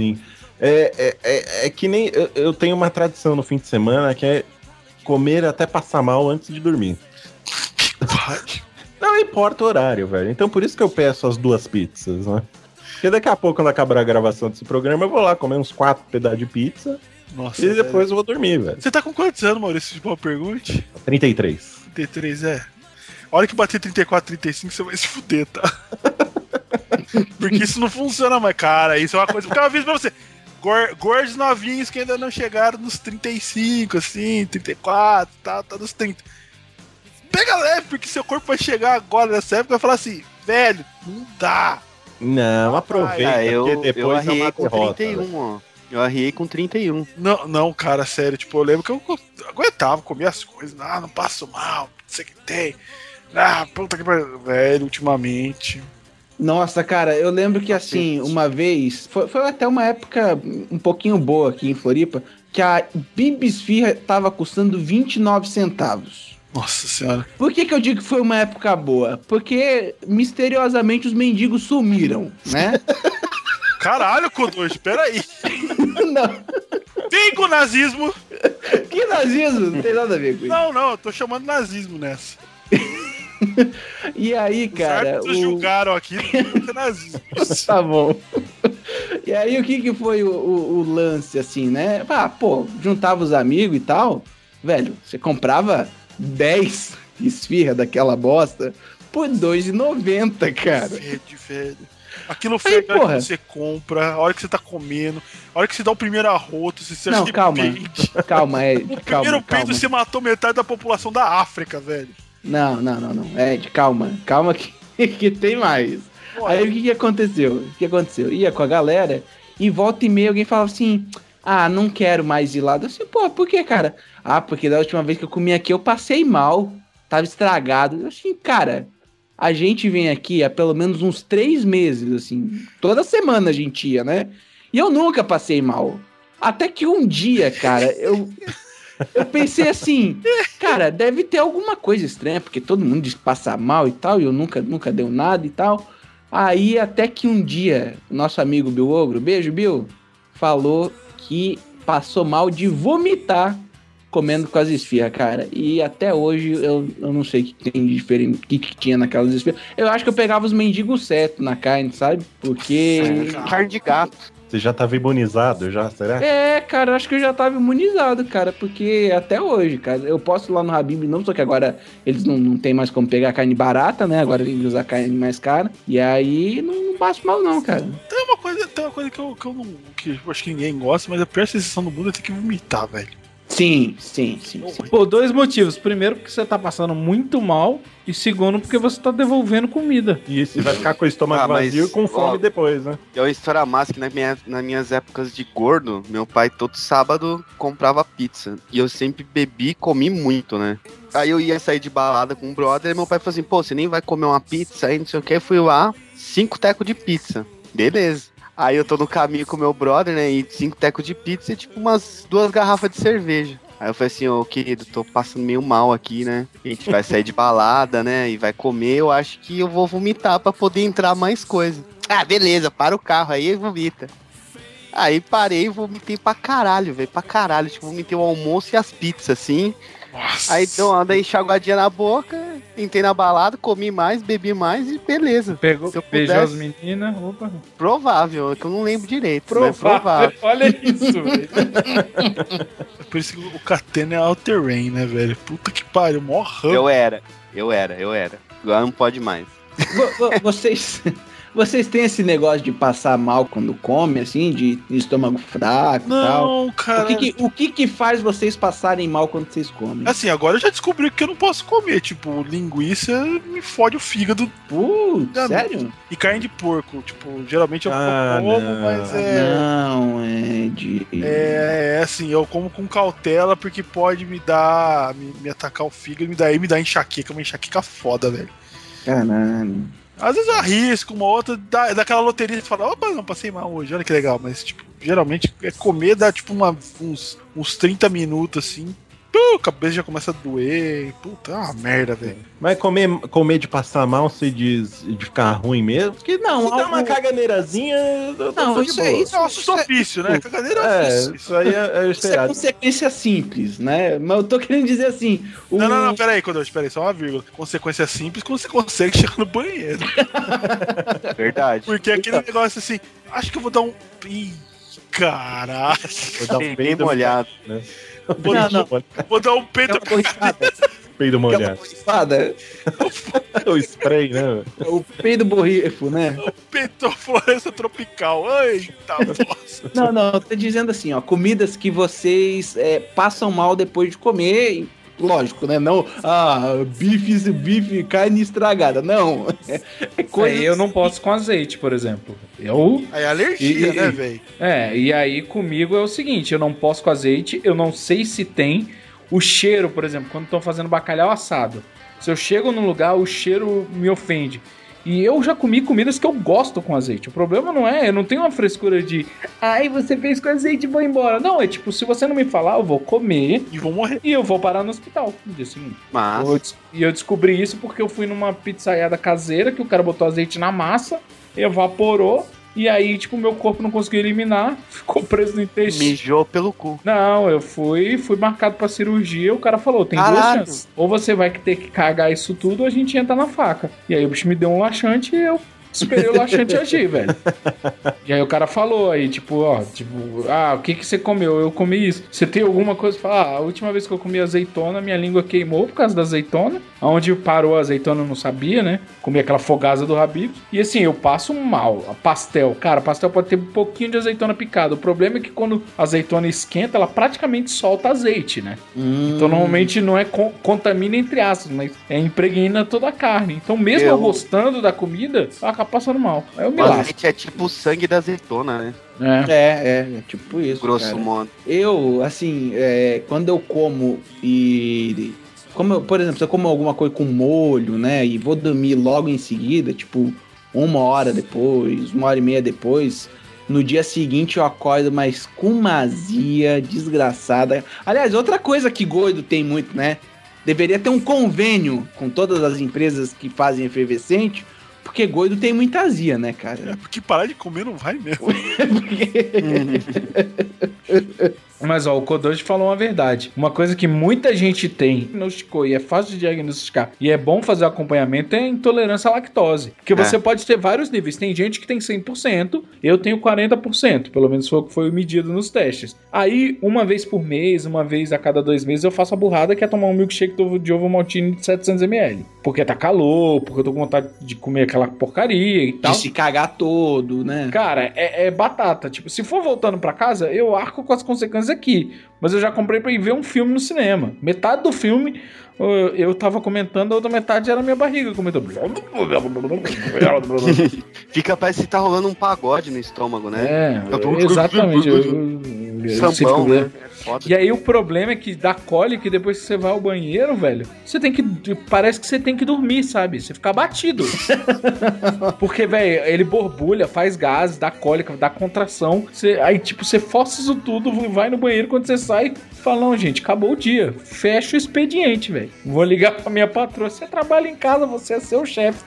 É que nem eu tenho uma tradição no fim de semana que é comer até passar mal antes de dormir. Não importa o horário, velho. Então por isso que eu peço as 2 pizzas, né? Porque daqui a pouco, quando acabar a gravação desse programa, eu vou lá comer uns 4 pedaços de pizza. Nossa, e depois eu vou dormir, velho. Você tá com quantos anos, Maurício? De boa pergunta? 33. 33, é. A hora que bater 34, 35, você vai se fuder, tá? Porque isso não funciona mais, cara. Isso é uma coisa que eu aviso pra você. Gordos novinhos que ainda não chegaram nos 35, assim, 34, tá nos 30. Pega leve, porque seu corpo vai chegar agora nessa época e vai falar assim, velho, não dá. Não, aproveita, porque depois eu arriei com derrota, 31, ó. Eu arriei com 31. Não, cara, sério, tipo, eu lembro que eu aguentava, comia as coisas, não passo mal, não sei o que tem. Puta que pariu. Velho, ultimamente. Nossa, cara, eu lembro que assim, uma vez, foi até uma época um pouquinho boa aqui em Floripa, que a Bibisfirra tava custando 29 centavos. Nossa senhora. Por que eu digo que foi uma época boa? Porque misteriosamente os mendigos sumiram, né? Caralho, Kodoji, peraí. Não. Vem com o nazismo. Que nazismo? Não tem nada a ver com isso. Não, eu tô chamando nazismo nessa. E aí, cara. Os julgaram aqui, não tem nazismo. Tá bom. E aí, o que foi o lance, assim, né? Juntava os amigos e tal. Velho, você comprava 10 esfirra daquela bosta por R$2,90, cara. Velho. Aquilo foi a hora que você compra, a hora que você tá comendo, a hora que você dá o primeiro arroto, você não, calma, calma, o primeiro peido você matou metade da população da África, velho. Não, Ed, calma que tem mais. Aí o que aconteceu? Ia com a galera e volta e meia alguém falava assim, não quero mais ir lá. Eu assim, por que, cara? Porque da última vez que eu comi aqui eu passei mal, tava estragado. Eu assim, cara, a gente vem aqui há pelo menos uns 3 meses, assim, toda semana a gente ia, né? E eu nunca passei mal. Até que um dia, cara, eu pensei assim, cara, deve ter alguma coisa estranha, porque todo mundo diz que passa mal e tal, e eu nunca deu nada e tal. Aí até que um dia, o nosso amigo Bill Ogro, beijo, Bill, falou que passou mal de vomitar comendo com as esfirras, cara. E até hoje eu não sei o que tem de diferente, o que tinha naquelas esfirras. Eu acho que eu pegava os mendigos certo na carne, sabe? Porque... carne de gato. Você já tava imunizado, já, será? Cara, eu acho que eu já tava imunizado, cara, porque até hoje, cara, eu posso ir lá no Habib, não, só que agora eles não tem mais como pegar carne barata, né, agora tem que usar carne mais cara, e aí não passo mal não, cara. Tem uma coisa que eu não, que eu acho que ninguém gosta, mas a pior sensação do mundo é ter que vomitar, velho. Sim. Por 2 motivos. Primeiro, porque você tá passando muito mal. E segundo, porque você tá devolvendo comida. Isso, e vai ficar com o estômago vazio e com fome depois, né? É uma história massa que nas minhas épocas de gordo, meu pai todo sábado comprava pizza. E eu sempre bebi e comi muito, né? Aí eu ia sair de balada com um brother e meu pai falou assim, você nem vai comer uma pizza aí, não sei o que. Eu fui lá, 5 tecos de pizza. Beleza. Aí eu tô no caminho com o meu brother, né, e 5 tecos de pizza e tipo umas 2 garrafas de cerveja. Aí eu falei assim, querido, tô passando meio mal aqui, né, a gente vai sair de balada, né, e vai comer, eu acho que eu vou vomitar pra poder entrar mais coisa. Beleza, para o carro aí e vomita. Aí parei e vomitei pra caralho, velho, tipo, vomitei o almoço e as pizzas, assim. Nossa. Aí então anda enxaguadinha na boca, entrei na balada, comi mais, bebi mais e beleza. Beijou as meninas, opa. Provável, é que eu não lembro direito. Provável. Olha isso, velho. Por isso que o Catena é all-terrain, né, velho? Puta que pariu, mó ramo. Eu era. Agora não pode mais. Vocês têm esse negócio de passar mal quando come, assim, de estômago fraco e tal? Não, cara. O que faz vocês passarem mal quando vocês comem? Assim, agora eu já descobri que eu não posso comer. Tipo, linguiça me fode o fígado. Sério? E carne de porco. Tipo, geralmente eu como, mas Não, Ed. Assim, eu como com cautela porque pode me dar. Me atacar o fígado e me dá enxaqueca. Uma enxaqueca foda, velho. Caralho. Às vezes eu arrisco, uma outra, daquela loteria, você fala, opa, não, passei mal hoje, olha que legal, mas, tipo, geralmente comer dá, tipo, uns 30 minutos, assim, a cabeça já começa a doer. Puta, é uma merda, velho. Mas comer de passar mal, você diz de ficar ruim mesmo? Porque Não, se dá algo- uma caganeirazinha, eu tô Não, de isso boa. é Isso é um ofício, né? Caganeira é um ofício. Isso aí é Isso é esperado. consequência simples, né? Mas eu tô querendo dizer assim. Não, peraí, só uma vírgula. Consequência simples quando você consegue chegar no banheiro. Verdade. Porque aquele negócio assim, acho que eu vou dar um. Ih, caralho. Vou dar Bem, bem molhado. Né? Vou dar um peito. É uma borrifada. Peido É uma molhado. borrifada. O spray, né? O peido borrifo, né? Peito floresta tropical. Eita, nossa. Não, eu tô dizendo assim, ó, comidas que vocês passam mal depois de comer, lógico, né? Não, bife, carne estragada, não. É coisa. Eu não posso com azeite, por exemplo. Aí é alergia, né, velho? E aí comigo é o seguinte, eu não posso com azeite, eu não sei se tem o cheiro, por exemplo, quando estão fazendo bacalhau assado. Se eu chego num lugar, o cheiro me ofende. E eu já comi comidas que eu gosto com azeite. O problema não é, eu não tenho uma frescura de ai, você fez com azeite e vou embora. Não, é tipo, se você não me falar, eu vou comer E vou morrer. e eu vou parar no hospital no dia seguinte. Mas, E eu descobri isso porque eu fui numa pizzaiada caseira que o cara botou azeite na massa, evaporou, e aí, tipo, meu corpo não conseguiu eliminar, ficou preso no intestino. mijou pelo cu. Não, eu fui marcado pra cirurgia, o cara falou, tem duas Caralho. chances. Ou você vai ter que cagar isso tudo, ou a gente entra na faca. E aí o bicho me deu um laxante e eu esperei o laxante agir, velho. E aí o cara falou aí, o que você comeu? Eu comi isso. Você tem alguma coisa pra falar? A última vez que eu comi azeitona, minha língua queimou por causa da azeitona. Onde parou a azeitona eu não sabia, né? Comi aquela fogasa do Habib. E assim, eu passo mal. A pastel, cara, pastel pode ter um pouquinho de azeitona picada. O problema é que quando a azeitona esquenta, ela praticamente solta azeite, né? Então normalmente não é contamina entre aspas, mas impregna toda a carne. Então mesmo eu gostando da comida, ela acaba passando mal. Aí eu me O lasco. azeite é tipo o sangue da azeitona, né? É tipo isso. Grosso cara. modo. Eu, assim, quando eu como por exemplo, se eu como alguma coisa com molho, né, e vou dormir logo em seguida, tipo, 1 hora depois, 1h30 depois, no dia seguinte eu acordo, mas com uma azia desgraçada. Aliás, outra coisa que gordo tem muito, né, deveria ter um convênio com todas as empresas que fazem efervescente, porque gordo tem muita azia, né, cara? É porque parar de comer não vai mesmo. Mas ó, o Kodoji falou uma verdade. Uma coisa que muita gente tem, diagnosticou e é fácil de diagnosticar e é bom fazer acompanhamento é a intolerância à lactose. Porque você pode ter vários níveis. Tem gente que tem 100%, eu tenho 40%. Pelo menos foi o que foi medido nos testes. Aí, uma vez por mês, uma vez a cada 2 meses, eu faço a burrada que é tomar um milkshake de ovo maltine de 700ml. Porque tá calor, porque eu tô com vontade de comer aquela porcaria e tal. De se cagar todo, né? Cara, é batata. Tipo, se for voltando pra casa, eu arco com as consequências aqui. Mas eu já comprei pra ir ver um filme no cinema. Metade do filme eu tava comentando, a outra metade era minha barriga comentando. Parece que tá rolando um pagode no estômago, né? Exatamente. Sambão, né? E aí o problema é que dá cólica que depois que você vai ao banheiro, velho, parece que você tem que dormir, sabe? Você fica abatido. Porque, velho, ele borbulha, faz gases, dá cólica, dá contração. Aí, tipo, você força isso tudo, vai no banheiro, quando você sai, fala, não, gente, acabou o dia. Fecha o expediente, velho. Vou ligar pra minha patroa. Você trabalha em casa, você é seu chefe.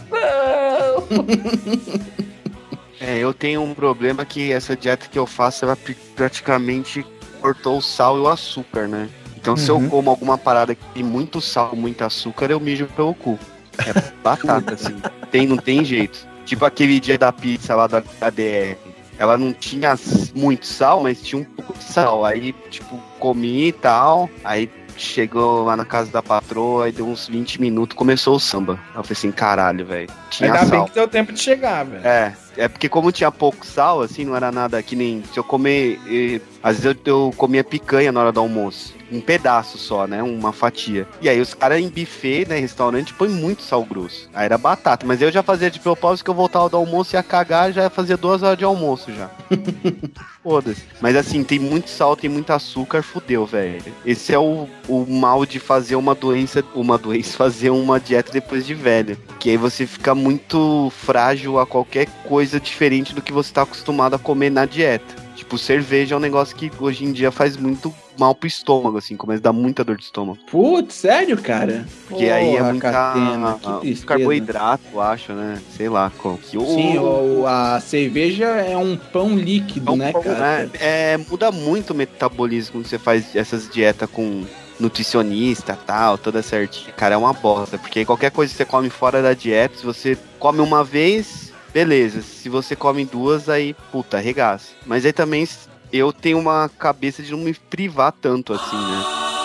Eu tenho um problema que essa dieta que eu faço, ela praticamente cortou o sal e o açúcar, né? Então se eu como alguma parada que tem muito sal, muito açúcar, eu mijo pelo cu. É batata, assim. Não tem jeito. Tipo aquele dia da pizza lá da DR. Ela não tinha muito sal, mas tinha um pouco de sal. Aí, tipo, comi e tal. Aí chegou lá na casa da patroa, aí deu uns 20 minutos, começou o samba. Eu falei assim, caralho, velho. Tinha Ainda sal. bem que deu tempo de chegar, velho. É porque como tinha pouco sal, assim, não era nada que nem... Se eu comer... às vezes eu comia picanha na hora do almoço. Um pedaço só, né? Uma fatia. E aí os caras em buffet, né? Restaurante, põem muito sal grosso. Aí era batata. Mas eu já fazia de propósito que eu voltava do almoço, ia cagar, já ia fazer 2 horas de almoço já. Foda-se. Mas assim, tem muito sal, tem muito açúcar, fudeu, velho. Esse é o mal de fazer fazer uma dieta depois de velho. Que aí você fica muito frágil a qualquer coisa diferente do que você tá acostumado a comer na dieta. Tipo, cerveja é um negócio que hoje em dia faz muito mal pro estômago, assim, começa a dar muita dor de estômago. Putz, sério, cara? Porque aí é muita Catena, que tristeza. carboidrato, eu acho, né? Sei lá qual que Sim, a cerveja é um pão líquido, né, cara? Muda muito o metabolismo quando você faz essas dietas com nutricionista e tal, toda certinha. Cara, é uma bosta, porque qualquer coisa que você come fora da dieta, se você come uma vez, beleza. Se você come duas, aí, puta, arregaça. Mas aí também eu tenho uma cabeça de não me privar tanto assim, né?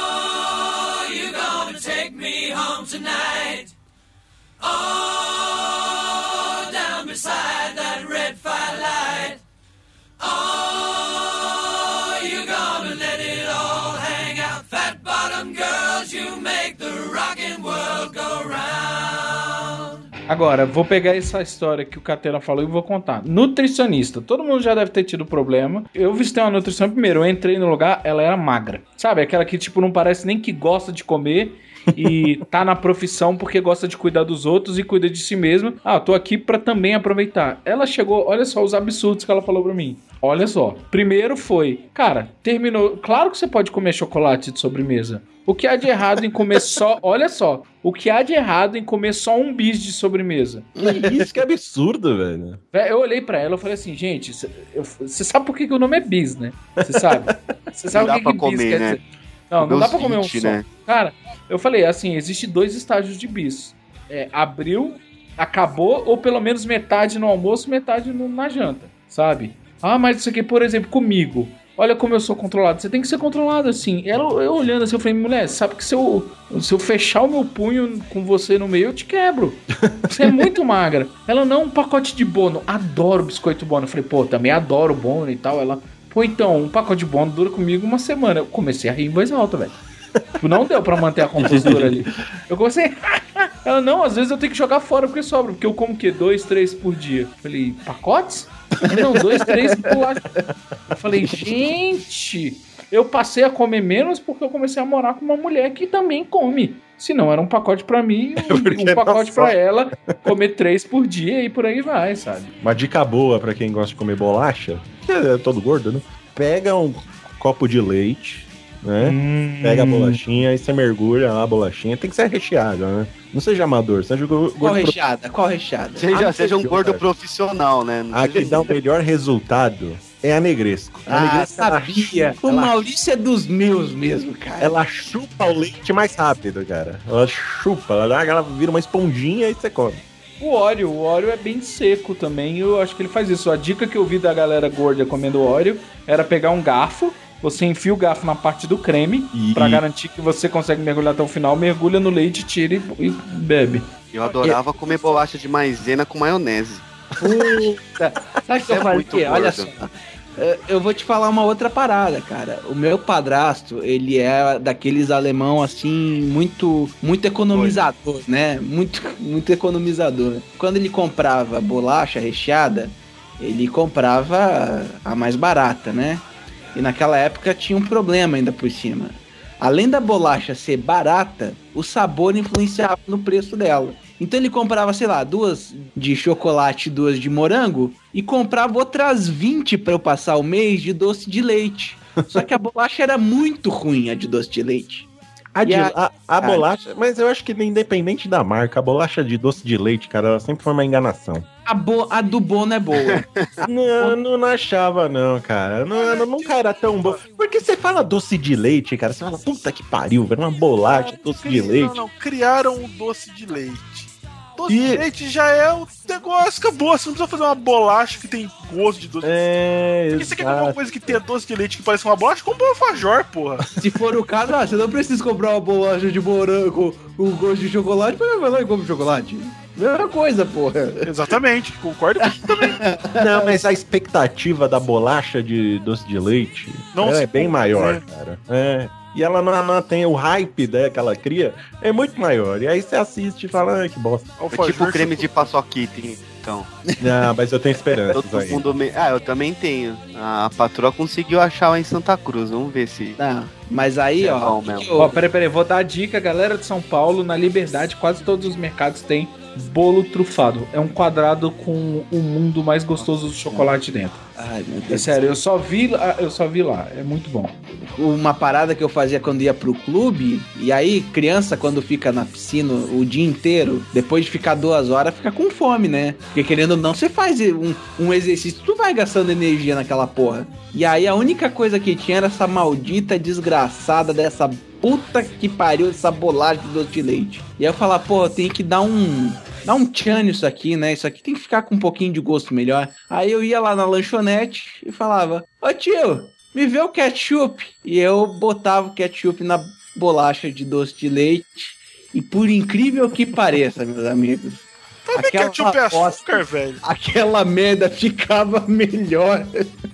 Agora, vou pegar essa história que o Catena falou e vou contar. Nutricionista. Todo mundo já deve ter tido problema. Eu visitei uma nutrição primeiro. Eu entrei no lugar, ela era magra. Sabe? Aquela que, tipo, não parece nem que gosta de comer e tá na profissão porque gosta de cuidar dos outros e cuida de si mesma. Ah, tô aqui pra também aproveitar. Ela chegou, olha só os absurdos que ela falou pra mim. Olha só. Primeiro foi, cara, terminou. Claro que você pode comer chocolate de sobremesa. O que há de errado em comer só... Olha só. O que há de errado em comer só um bis de sobremesa? Isso que absurdo, velho. Eu olhei pra ela e falei assim, gente, você sabe por que o nome é bis, né? Você sabe? Você sabe o que bis comer, quer né? dizer? Não dá pra comer 20, um só. né? Cara, eu falei assim, existe 2 estágios de bis. Abriu, acabou, ou pelo menos metade no almoço, metade na janta, sabe? Ah, mas isso aqui, por exemplo, comigo... Olha como eu sou controlado. Você tem que ser controlado assim. Eu olhando assim, eu falei, mulher, sabe que se eu fechar o meu punho com você no meio, eu te quebro. Você é muito magra. Ela, não, um pacote de Bono. Adoro biscoito Bono. Eu falei, pô, também adoro Bono e tal. Ela, pô, então, um pacote de Bono dura comigo uma semana. Eu comecei a rir em voz alta, velho. Tipo, não deu pra manter a compostura ali. Eu comecei... Ela, não, às vezes eu tenho que jogar fora porque sobra. Porque eu como o quê? 2, 3 por dia. Eu falei, pacotes? Não, 2, 3 bolacha. Eu falei, gente, eu passei a comer menos porque eu comecei a morar com uma mulher que também come. Se não, era um pacote pra mim, um pacote pra ela, comer 3 por dia e por aí vai, sabe? Uma dica boa pra quem gosta de comer bolacha, que é todo gordo, né? Pega um copo de leite, né? Pega a bolachinha e você mergulha lá a bolachinha. Tem que ser recheada, né? Não seja amador, seja gordo. Qual recheada? Seja um gordo profissional, né? A que dá o melhor resultado é a Negresco. A Negresco, sabia. O Maurício é dos meus mesmo, cara. Ela chupa o leite mais rápido, cara. Ela chupa, ela vira uma esponjinha e você come. O Oreo é bem seco também. Eu acho que ele faz isso. A dica que eu vi da galera gorda comendo Oreo era pegar um garfo. Você enfia o garfo na parte do creme pra garantir que você consegue mergulhar até o final, mergulha no leite, tira e bebe. Eu adorava comer bolacha de maisena com maionese. Puta. Sabe o que eu falei? Olha só. Eu vou te falar uma outra parada, cara. O meu padrasto, ele é daqueles alemão, assim, muito economizador, né? Muito economizador. Quando ele comprava bolacha recheada, ele comprava a mais barata, né? E naquela época tinha um problema ainda por cima. Além da bolacha ser barata, o sabor influenciava no preço dela. Então ele comprava, sei lá, 2 de chocolate e 2 de morango e comprava outras 20 para eu passar o mês de doce de leite. Só que a bolacha era muito ruim, a de doce de leite. A bolacha, mas eu acho que independente da marca, a bolacha de doce de leite, cara, ela sempre foi uma enganação. A do Bono é boa. Não achava, não, cara. Nunca era tão boa. Porque você fala doce de leite, cara, você fala, puta que pariu, velho, uma bolacha, doce de leite. Não, criaram o doce de leite. Doce de leite já é o negócio, acabou. Você não precisa fazer uma bolacha que tem gosto de doce de leite. Porque você quer comprar uma coisa que tenha doce de leite que parece uma bolacha, compra um alfajor, porra. Se for o caso, você não precisa comprar uma bolacha de morango com gosto de chocolate, mas vai lá e compra chocolate. Mesma coisa, porra. Exatamente, concordo com isso também. Não, mas a expectativa da bolacha de doce de leite é bem maior, cara. E ela não tem o hype, né, que ela cria, é muito maior. E aí você assiste e fala, que bosta. É tipo creme de paçoquita, então. Não, mas eu tenho esperança. Todo mundo eu também tenho. A patroa conseguiu achar lá em Santa Cruz. Vamos ver se... Não, mas aí, Peraí, vou dar a dica, galera de São Paulo, na Liberdade, quase todos os mercados têm bolo trufado. É um quadrado com o mundo mais gostoso do chocolate dentro. Ai, meu Deus. É sério, eu só vi lá. É muito bom. Uma parada que eu fazia quando ia pro clube, e aí criança quando fica na piscina o dia inteiro, depois de ficar 2 horas, fica com fome, né? Porque querendo ou não, você faz um exercício, tu vai gastando energia naquela porra. E aí a única coisa que tinha era essa maldita desgraçada dessa puta que pariu, essa bolacha de doce de leite. E aí eu falava, pô, eu tenho que dar um tchan nisso aqui, né? Isso aqui tem que ficar com um pouquinho de gosto melhor. Aí eu ia lá na lanchonete e falava, ô tio, me vê o ketchup. E eu botava o ketchup na bolacha de doce de leite. E por incrível que pareça, meus amigos, Também ketchup é açúcar, velho. aquela merda ficava melhor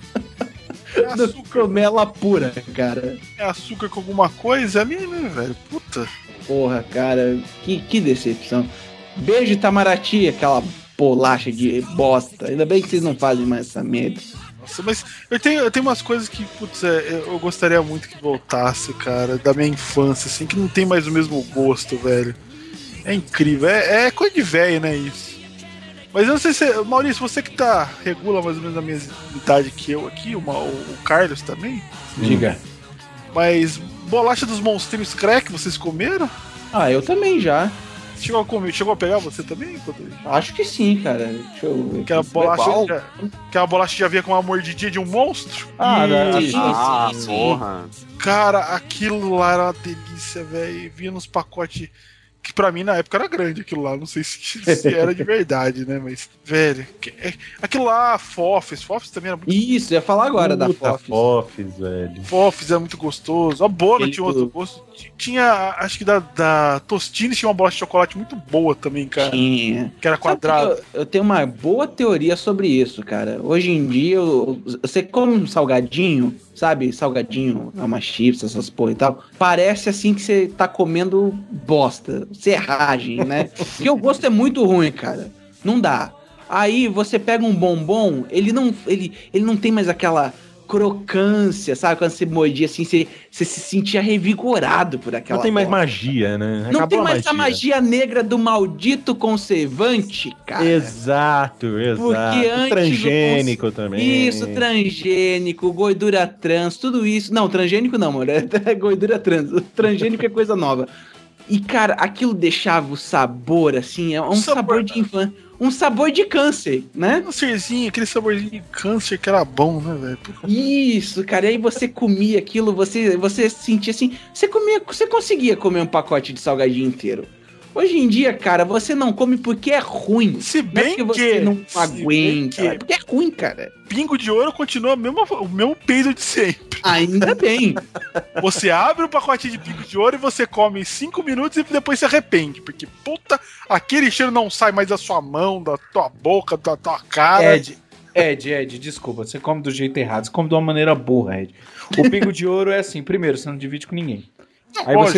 do que comer ela pura, cara. É açúcar com alguma coisa ali, né, velho? Puta. Porra, cara, que decepção. Beijo, Itamaraty, aquela bolacha de bosta. Ainda bem que vocês não fazem mais essa merda. Nossa, mas eu tenho umas coisas que, putz, eu gostaria muito que voltasse, cara, da minha infância, assim, que não tem mais o mesmo gosto, velho. É incrível. É coisa de velho, né, isso. Mas eu não sei se... Maurício, você que regula mais ou menos a mesma idade que eu aqui, o Carlos também. Diga. Mas bolacha dos monstrinhos crack, vocês comeram? Ah, eu também já. Chegou a comer? Chegou a pegar você também? Acho que sim, cara. Deixa eu ver. Aquela bolacha já vinha com uma mordidinha de um monstro? Sim. Porra. Cara, aquilo lá era uma delícia, velho. Vinha nos pacotes... Que pra mim na época era grande aquilo lá, não sei se era de verdade, né? Mas, velho, aquilo lá, Fofes também era muito. Isso, ia falar agora da Fofes, velho. Fofes era muito gostoso. A Bola tinha outro gosto. Tinha, acho que da Tostines tinha uma bolacha de chocolate muito boa também, cara. Tinha. Que era quadrada. Eu tenho uma boa teoria sobre isso, cara. Hoje em dia, você come um salgadinho, sabe? Salgadinho, uma chips, essas porra e tal. Parece assim que você tá comendo bosta, serragem, né? Porque o gosto é muito ruim, cara. Não dá. Aí você pega um bombom, ele não tem mais aquela crocância, sabe? Quando você mordia assim, você se sentia revigorado por aquela. Não tem mais magia, né? Não tem mais a magia negra do maldito conservante, cara. Exato. Porque antes transgênico também. Isso, transgênico, gordura trans, tudo isso. Não, transgênico não, amor. É gordura trans. Transgênico é coisa nova. E, cara, aquilo deixava o sabor, assim, é um sabor de infância. Um sabor de câncer, né? Aquele saborzinho de câncer que era bom, né, velho? Isso, cara. E aí você comia aquilo, você sentia assim. Você conseguia comer um pacote de salgadinho inteiro. Hoje em dia, cara, você não come porque é ruim. Se bem não é porque você não aguenta. É porque é ruim, cara. Pingo de Ouro continua o mesmo peido de sempre. Ainda bem. Você abre o pacote de Pingo de Ouro e você come 5 minutos e depois se arrepende. Porque, puta, aquele cheiro não sai mais da sua mão, da tua boca, da tua cara. Ed, desculpa, você come do jeito errado, você come de uma maneira burra, Ed. O Pingo de Ouro é assim, primeiro, você não divide com ninguém. Aí você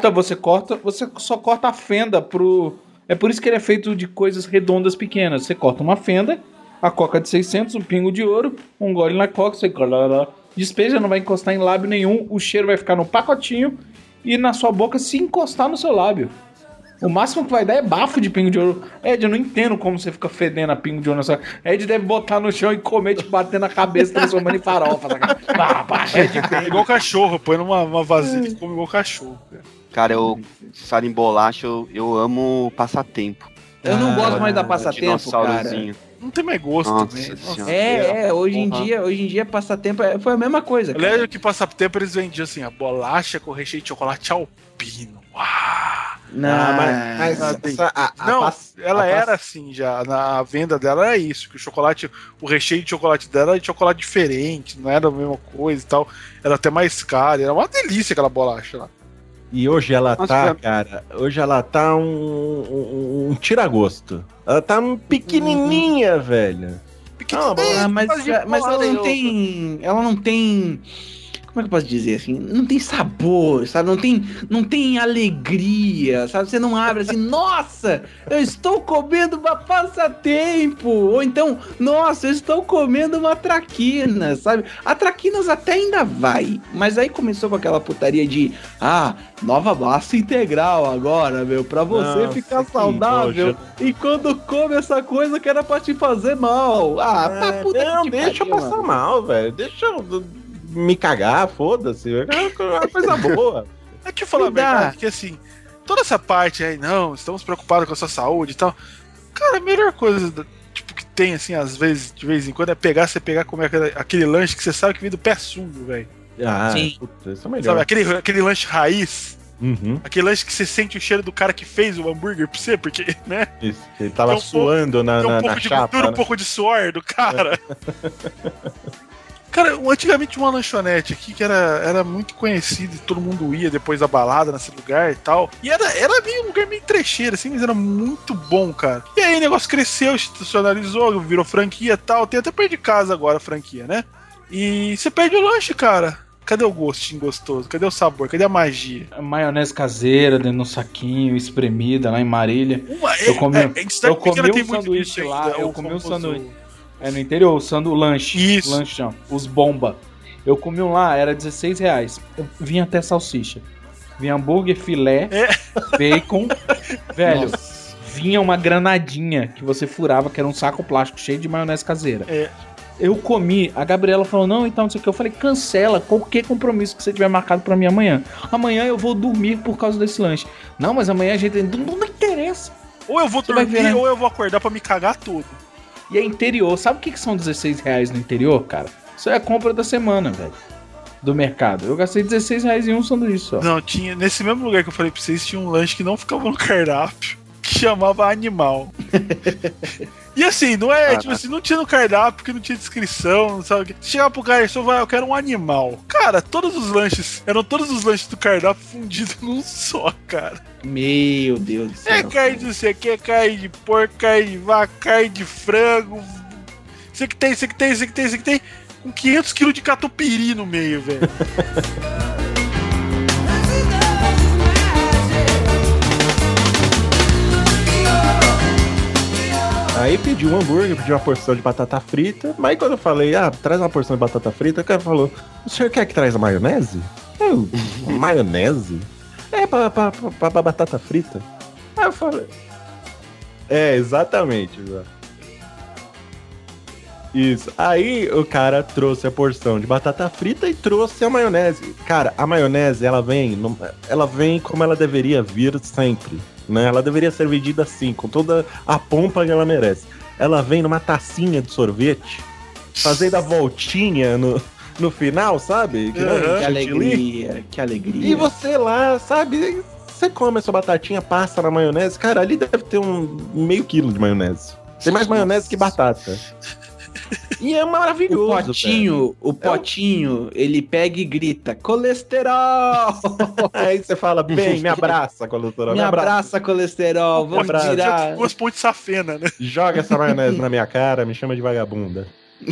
só corta a fenda pro... É por isso que ele é feito de coisas redondas pequenas. Você corta uma fenda, a coca de 600, um pingo de ouro, um gole na coca, você despeja, não vai encostar em lábio nenhum, o cheiro vai ficar no pacotinho e na sua boca se encostar no seu lábio. O máximo que vai dar é bafo de pingo de ouro. Ed, eu não entendo como você fica fedendo a pingo de ouro na sua... Ed deve botar no chão e comer, te bater na cabeça, transformando em farofa. Igual cachorro, põe numa vasilha e come igual cachorro. Cara, falo em bolacha, eu amo passatempo. Eu não gosto mais da passatempo, cara. Não tem mais gosto também. Hoje em dia passatempo foi a mesma coisa. Eu lembro que passatempo eles vendiam assim, a bolacha com recheio de chocolate alpino. Ela era assim já. Na venda dela era isso, que o recheio de chocolate dela era de chocolate diferente, não era a mesma coisa e tal. Era até mais caro, era uma delícia aquela bolacha lá. E hoje ela hoje ela tá um tira-gosto. Ela tá pequenininha, velho. Mas ela não tem... Como Como é que eu posso dizer assim? Não tem sabor, sabe? Não tem alegria, sabe? Você não abre assim, nossa, eu estou comendo uma passatempo. Ou então, nossa, eu estou comendo uma traquina, sabe? A traquinas até ainda vai, mas aí começou com aquela putaria de, nova massa integral agora, meu, pra você Nossa, ficar que saudável. nojo. E quando come essa coisa que era pra te fazer mal. Tá puta Não, que deixa eu pariu, passar mano. mal, velho. Deixa eu me cagar, foda-se. É uma coisa boa. É que falar a Me dá. verdade, que assim, toda essa parte aí, não, estamos preocupados com a sua saúde e tal. Cara, a melhor coisa tipo, que tem, assim, às vezes, de vez em quando, é você pegar comer aquele lanche que você sabe que vem do pé sujo, velho. Sim. Puta, isso é melhor. Sabe, aquele lanche raiz. Uhum, Aquele lanche que você sente o cheiro do cara que fez o hambúrguer pra você, porque, né? isso. Ele tava Tem um suando Tem um na pouco de chapa, gordura, né? um pouco de suor do cara. Cara, antigamente tinha uma lanchonete aqui que era muito conhecida e todo mundo ia depois da balada nesse lugar e tal. E era meio um lugar meio trecheiro, assim, mas era muito bom, cara. E aí o negócio cresceu, institucionalizou, virou franquia e tal. Tem até perto de casa agora a franquia, né? E você perde o lanche, cara. Cadê o gostinho gostoso? Cadê o sabor? Cadê a magia? A maionese caseira dentro de um saquinho, espremida lá em Marília. Eu comi em cidade pequena um tem muito sanduíche disso lá, ainda, eu o comi um famoso- sanduíche. É no interior, o lanche. Isso. Lanchão, os bomba. Eu comi um lá, era R$16. Vinha até salsicha. Vinha hambúrguer, filé, bacon. Velho, vinha uma granadinha que você furava, que era um saco plástico cheio de maionese caseira. Eu comi, a Gabriela falou, não, então não sei o que. Eu falei, cancela qualquer compromisso que você tiver marcado pra mim amanhã. Amanhã eu vou dormir por causa desse lanche. Não, mas amanhã a gente... Não interessa. Ou eu vou Você vai dormir, ver, né? ou eu vou acordar pra me cagar todo. E é interior. Sabe o que são R$16 no interior, cara? Isso é a compra da semana, velho. Do mercado. Eu gastei R$16 em um sanduíche só. Não, tinha. Nesse mesmo lugar que eu falei pra vocês, tinha um lanche que não ficava no cardápio, que chamava Animal. E assim, não é, tipo assim, não tinha no cardápio, porque não tinha descrição, não sabe o quê. Você chegava pro garçom e falava, eu quero um animal. Cara, todos os lanches do cardápio fundidos num só, cara. Meu Deus do céu. É carne do sei que, é carne de porco, carne de vaca, carne de frango. Isso que tem. Com 500 kg de catupiry no meio, velho. Aí pedi um hambúrguer, pedi uma porção de batata frita. Mas quando eu falei, traz uma porção de batata frita, o cara falou, o senhor quer que traz a maionese? Eu, maionese? É, pra batata frita. Aí eu falei... exatamente, velho. Isso. Aí o cara trouxe a porção de batata frita e trouxe a maionese. Cara, a maionese, ela vem como ela deveria vir sempre, né? Ela deveria ser vendida assim, com toda a pompa que ela merece. Ela vem numa tacinha de sorvete, fazendo a voltinha no final, sabe? Que alegria, que alegria. E você lá, sabe? Você come a sua batatinha, passa na maionese. Cara, ali deve ter um meio quilo de maionese. Tem mais maionese que batata. E é maravilhoso. O potinho, ele pega e grita, colesterol! Aí você fala, bem, me abraça, colesterol. Me abraça, colesterol, vamos tirar. Duas pontes safena, né? Joga essa maionese na minha cara, me chama de vagabunda.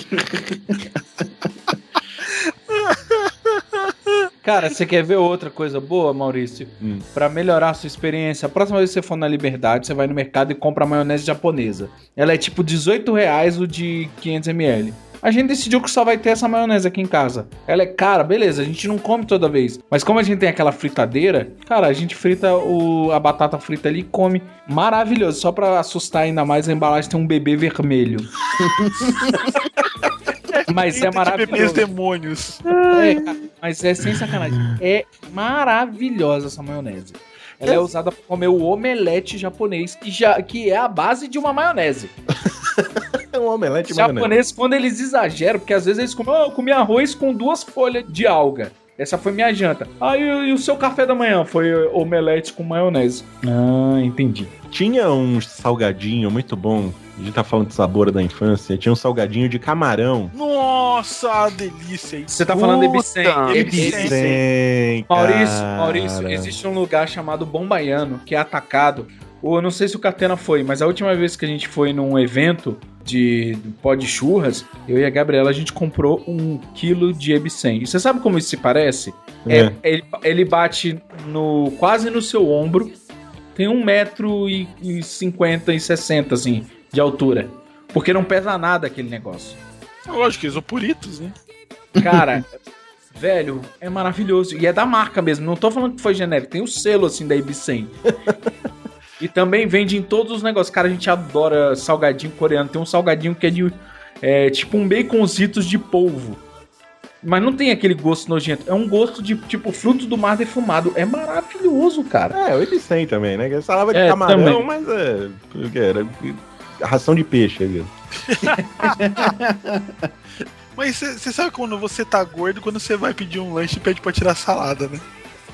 Cara, você quer ver outra coisa boa, Maurício? Pra melhorar a sua experiência, a próxima vez que você for na Liberdade, você vai no mercado e compra a maionese japonesa. Ela é tipo R$18 o de 500ml. A gente decidiu que só vai ter essa maionese aqui em casa. Ela é cara, beleza, a gente não come toda vez. Mas como a gente tem aquela fritadeira, cara, a gente frita a batata frita ali e come. Maravilhoso. Só pra assustar ainda mais, a embalagem tem um bebê vermelho. Mas é maravilhoso. Bebês demônios. Cara, mas é sem sacanagem. É maravilhosa essa maionese. Ela é usada pra comer o omelete japonês, que é a base de uma maionese. Um omelete Os japoneses, quando eles exageram, porque às vezes eles comem, eu comi arroz com 2 folhas de alga. Essa foi minha janta. E o seu café da manhã foi omelete com maionese. Entendi. Tinha um salgadinho muito bom. A gente tá falando de sabor da infância. Tinha um salgadinho de camarão. Nossa, delícia. Você tá falando de Ebicem. Ebicem, Maurício, existe um lugar chamado Bom Baiano, que é atacado. Eu não sei se o Catena foi, mas a última vez que a gente foi num evento, de pó de churras, eu e a Gabriela, a gente comprou 1 quilo de Ebsen. E você sabe como isso se parece? Ele bate quase no seu ombro, tem 1,50 m e 60 assim, de altura. Porque não pesa nada aquele negócio. Lógico, isoporitos, né? Cara, velho, é maravilhoso. E é da marca mesmo, não tô falando que foi genérico, tem o selo assim da Ebsen. E também vende em todos os negócios. Cara, a gente adora salgadinho coreano. Tem um salgadinho que é de tipo um baconzitos de polvo. Mas não tem aquele gosto nojento. É um gosto de tipo fruto do mar defumado. É maravilhoso, cara. O Ebsen também, né? Salada de camarão, também. Mas era ração de peixe ali. Mas você sabe quando você tá gordo, quando você vai pedir um lanche e pede pra tirar salada, né?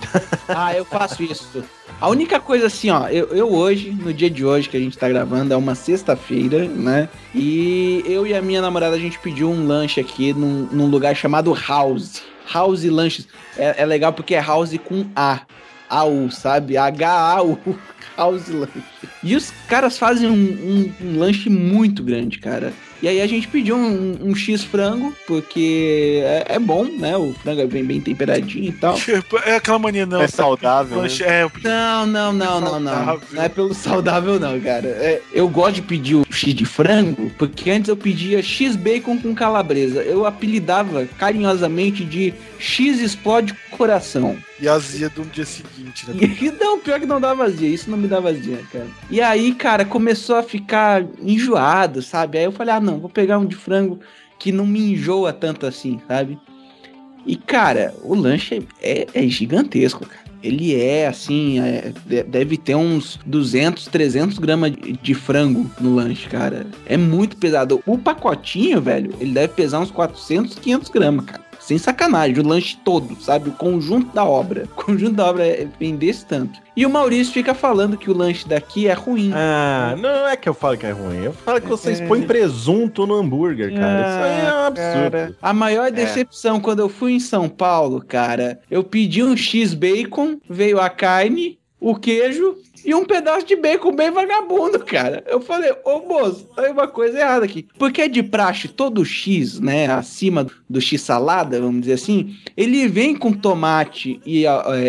Eu faço isso. A única coisa assim, ó, eu hoje, no dia de hoje que a gente tá gravando, é uma sexta-feira, né? E eu e a minha namorada, a gente pediu um lanche aqui num lugar chamado House. House Lanches. É legal porque é House com A-U, sabe? H-A-U. House Lanche. E os caras fazem um lanche muito grande, cara. E aí a gente pediu um X frango, porque é bom, né? O frango é bem temperadinho e tal. É aquela mania, não. É saudável, né? Não. Não é pelo saudável, não, cara. Eu gosto de pedir o X de frango, porque antes eu pedia X bacon com calabresa. Eu apelidava carinhosamente de X explode coração. E azia do dia seguinte, né? Não, pior que não dá vazia. Isso não me dá vazia, cara. E aí, cara, começou a ficar enjoado, sabe? Aí eu falei, não, vou pegar um de frango que não me enjoa tanto assim, sabe? E, cara, o lanche é gigantesco, cara. Ele assim, deve ter uns 200, 300 gramas de frango no lanche, cara. É muito pesado. O pacotinho, velho, ele deve pesar uns 400, 500 gramas, cara. Sem sacanagem, o lanche todo, sabe? O conjunto da obra. O conjunto da obra vem desse tanto. E o Maurício fica falando que o lanche daqui é ruim. Não é que eu falo que é ruim. Eu falo que vocês põem presunto no hambúrguer, cara. Isso aí é um absurdo. Cara, a maior decepção, quando eu fui em São Paulo, cara, eu pedi um X-bacon, veio a carne, o queijo e um pedaço de bacon bem vagabundo, cara. Eu falei, moço, tem uma coisa errada aqui. Porque é de praxe, todo X, né, acima do X salada, vamos dizer assim, ele vem com tomate e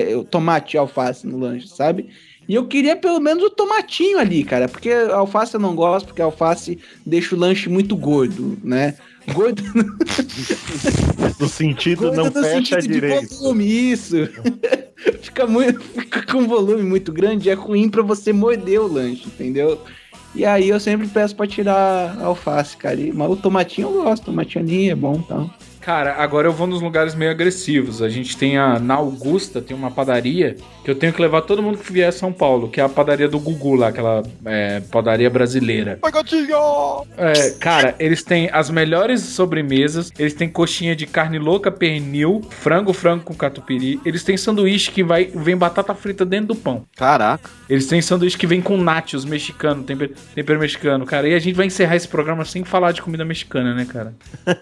alface no lanche, sabe? E eu queria pelo menos o tomatinho ali, cara, porque alface eu não gosto, porque alface deixa o lanche muito gordo, né? Gordo no sentido gordo não no fecha sentido direito. De volume, isso. Fica com um volume muito grande, é ruim pra você morder o lanche, entendeu? E aí eu sempre peço pra tirar a alface, cara. Mas o tomatinho eu gosto, tomatinho ali é bom, então. Cara, agora eu vou nos lugares meio agressivos. A gente tem na Augusta, tem uma padaria que eu tenho que levar todo mundo que vier a São Paulo, que é a padaria do Gugu lá, aquela padaria brasileira. Cara, eles têm as melhores sobremesas, eles têm coxinha de carne louca, pernil, frango com catupiry, eles têm sanduíche que vem batata frita dentro do pão. Caraca. Eles têm sanduíche que vem com nachos mexicano, tempero mexicano, cara. E a gente vai encerrar esse programa sem falar de comida mexicana, né, cara?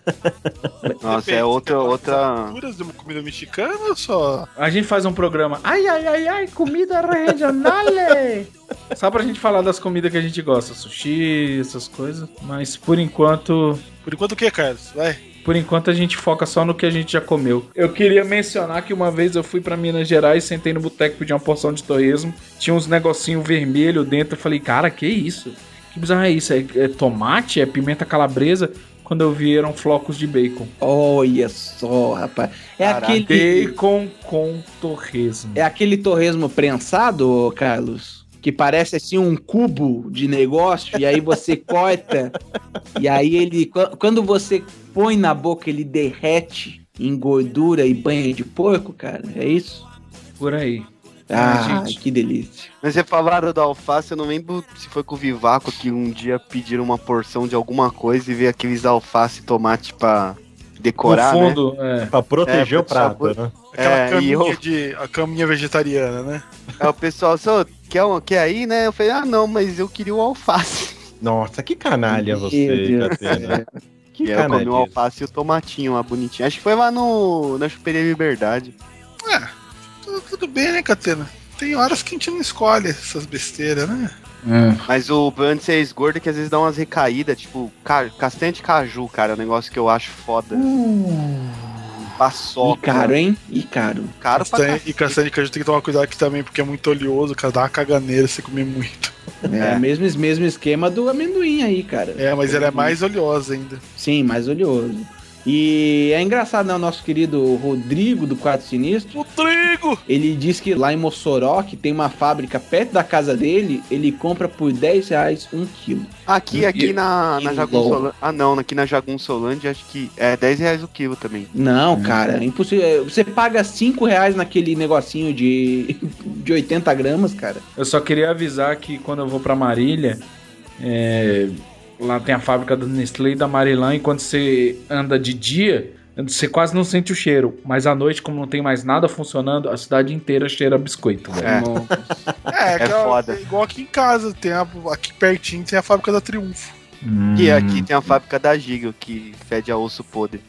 Nossa, é outra... culturas de uma comida mexicana ou só? A gente faz um programa. Ai, comida regional. Só pra gente falar das comidas que a gente gosta. Sushi, essas coisas. Mas por enquanto... Por enquanto o que, Carlos? Vai. Por enquanto a gente foca só no que a gente já comeu. Eu queria mencionar que uma vez eu fui pra Minas Gerais, sentei no boteco, pedi uma porção de torresmo. Tinha uns negocinho vermelho dentro. Eu falei, cara, que isso? Que bizarro é isso? É tomate? É pimenta calabresa? Quando eu vi, eram flocos de bacon. Olha só, rapaz. Aquele... Bacon com torresmo. É aquele torresmo prensado, Carlos? Que parece assim um cubo de negócio, e aí você corta, e aí ele... Quando você põe na boca, ele derrete em gordura e banha de porco, cara? É isso? Por aí. Gente. Que delícia. Mas você falaram da alface, eu não lembro se foi com o Vivaco que um dia pediram uma porção de alguma coisa e veio aqueles alface e tomate pra decorar, no fundo, né? Pra proteger o prato, né? Aquela caminha a caminha vegetariana, né? O pessoal, quer aí, né? Eu falei, não, mas eu queria o alface. Nossa, que canalha você, Catena. Eu comi o alface e o tomatinho lá, bonitinho. Acho que foi lá na Chuperia Liberdade. Tudo bem, né, Catena? Tem horas que a gente não escolhe essas besteiras, né? Mas o problema de ser gordo é que às vezes dá umas recaídas, tipo, castanha de caju, cara, é um negócio que eu acho foda. Paçoca. E caro, hein? E caro. Caro pra Castanha, cacete. e castanha de caju tem que tomar cuidado aqui também, porque é muito oleoso, cara, dá uma caganeira se você comer muito. É, mesmo esquema do amendoim aí, cara. É, mas ela é mais oleosa ainda. Sim, mais oleoso. E é engraçado, né? O nosso querido Rodrigo do Quadro Sinistro. Rodrigo! Ele diz que lá em Mossoró, que tem uma fábrica perto da casa dele, ele compra por R$10 1 quilo. Aqui na Que Jagunçolândia. Ah, não, aqui na Jagunçolândia acho que é R$10 o quilo também. Não, cara, é impossível. Você paga R$5 naquele negocinho de 80 gramas, cara. Eu só queria avisar que quando eu vou pra Marília, lá tem a fábrica da Nestlé e da Marilã, e quando você anda de dia, você quase não sente o cheiro. Mas à noite, como não tem mais nada funcionando, a cidade inteira cheira a biscoito, velho. É foda. É igual aqui em casa, aqui pertinho tem a fábrica da Triunfo. E aqui tem a fábrica da Giga, que fede a osso podre.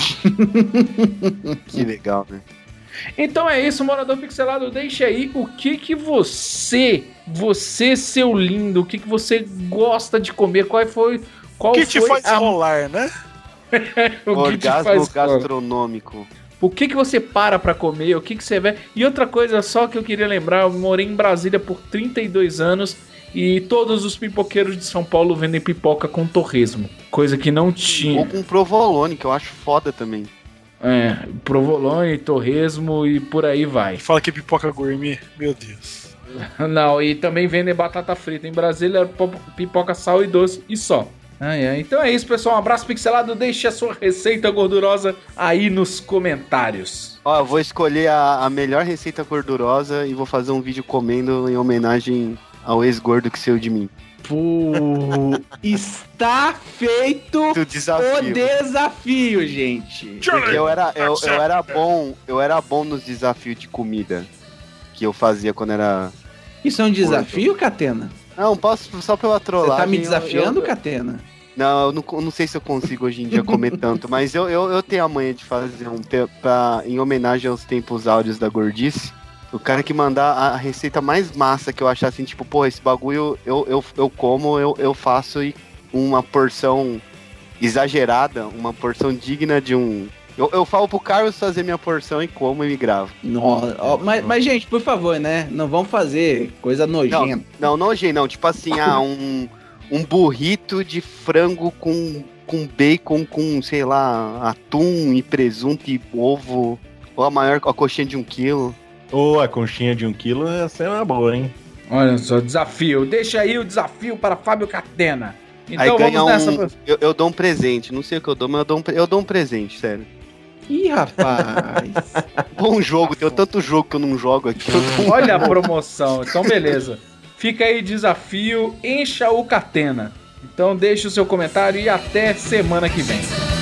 Que legal, né? Então é isso, morador pixelado. Deixa aí o que você, seu lindo, o que você gosta de comer, qual foi te faz rolar, né? o que te Orgasmo faz gastronômico. O que você para pra comer, o que você vê. E outra coisa só que eu queria lembrar, eu morei em Brasília por 32 anos e todos os pipoqueiros de São Paulo vendem pipoca com torresmo, coisa que não tinha. Ou com provolone, que eu acho foda também. Provolone, torresmo e por aí vai. Fala que é pipoca gourmet, meu Deus. Não, e também vendem batata frita. Em Brasília é pipoca, sal e doce e só. Então é isso, pessoal. Um abraço pixelado. Deixe a sua receita gordurosa aí nos comentários. Ó, eu vou escolher a melhor receita gordurosa e vou fazer um vídeo comendo em homenagem ao ex-gordo que saiu de mim. Está feito O desafio, gente. Porque eu era bom nos desafios de comida que eu fazia quando era... Isso é um desafio, Catena? Não, posso só pela trollagem. Você tá me desafiando, Catena? Não, eu não sei se eu consigo hoje em dia comer tanto, mas eu tenho a manha de fazer em homenagem aos tempos áureos da gordice. O cara que mandar a receita mais massa que eu achar assim, tipo, pô, esse bagulho eu como, eu faço uma porção exagerada, uma porção digna de um... Eu falo pro Carlos fazer minha porção e como e me gravo. Nossa, mas, gente, por favor, né? Não vamos fazer coisa nojenta. Não nojento, não. Tipo assim, um burrito de frango com bacon, com, sei lá, atum e presunto e ovo. Ou a coxinha de 1 quilo. A conchinha de 1 quilo, essa é uma boa, hein? Olha só, desafio. Deixa aí o desafio para Fábio Catena. Então Aí ganha vamos nessa. Eu dou um presente. Não sei o que eu dou, mas eu dou um presente, sério. Ih, rapaz. Bom jogo, tem tanto jogo que eu não jogo aqui. Olha a promoção. Então, beleza. Fica aí desafio, encha o Catena. Então deixe o seu comentário e até semana que vem.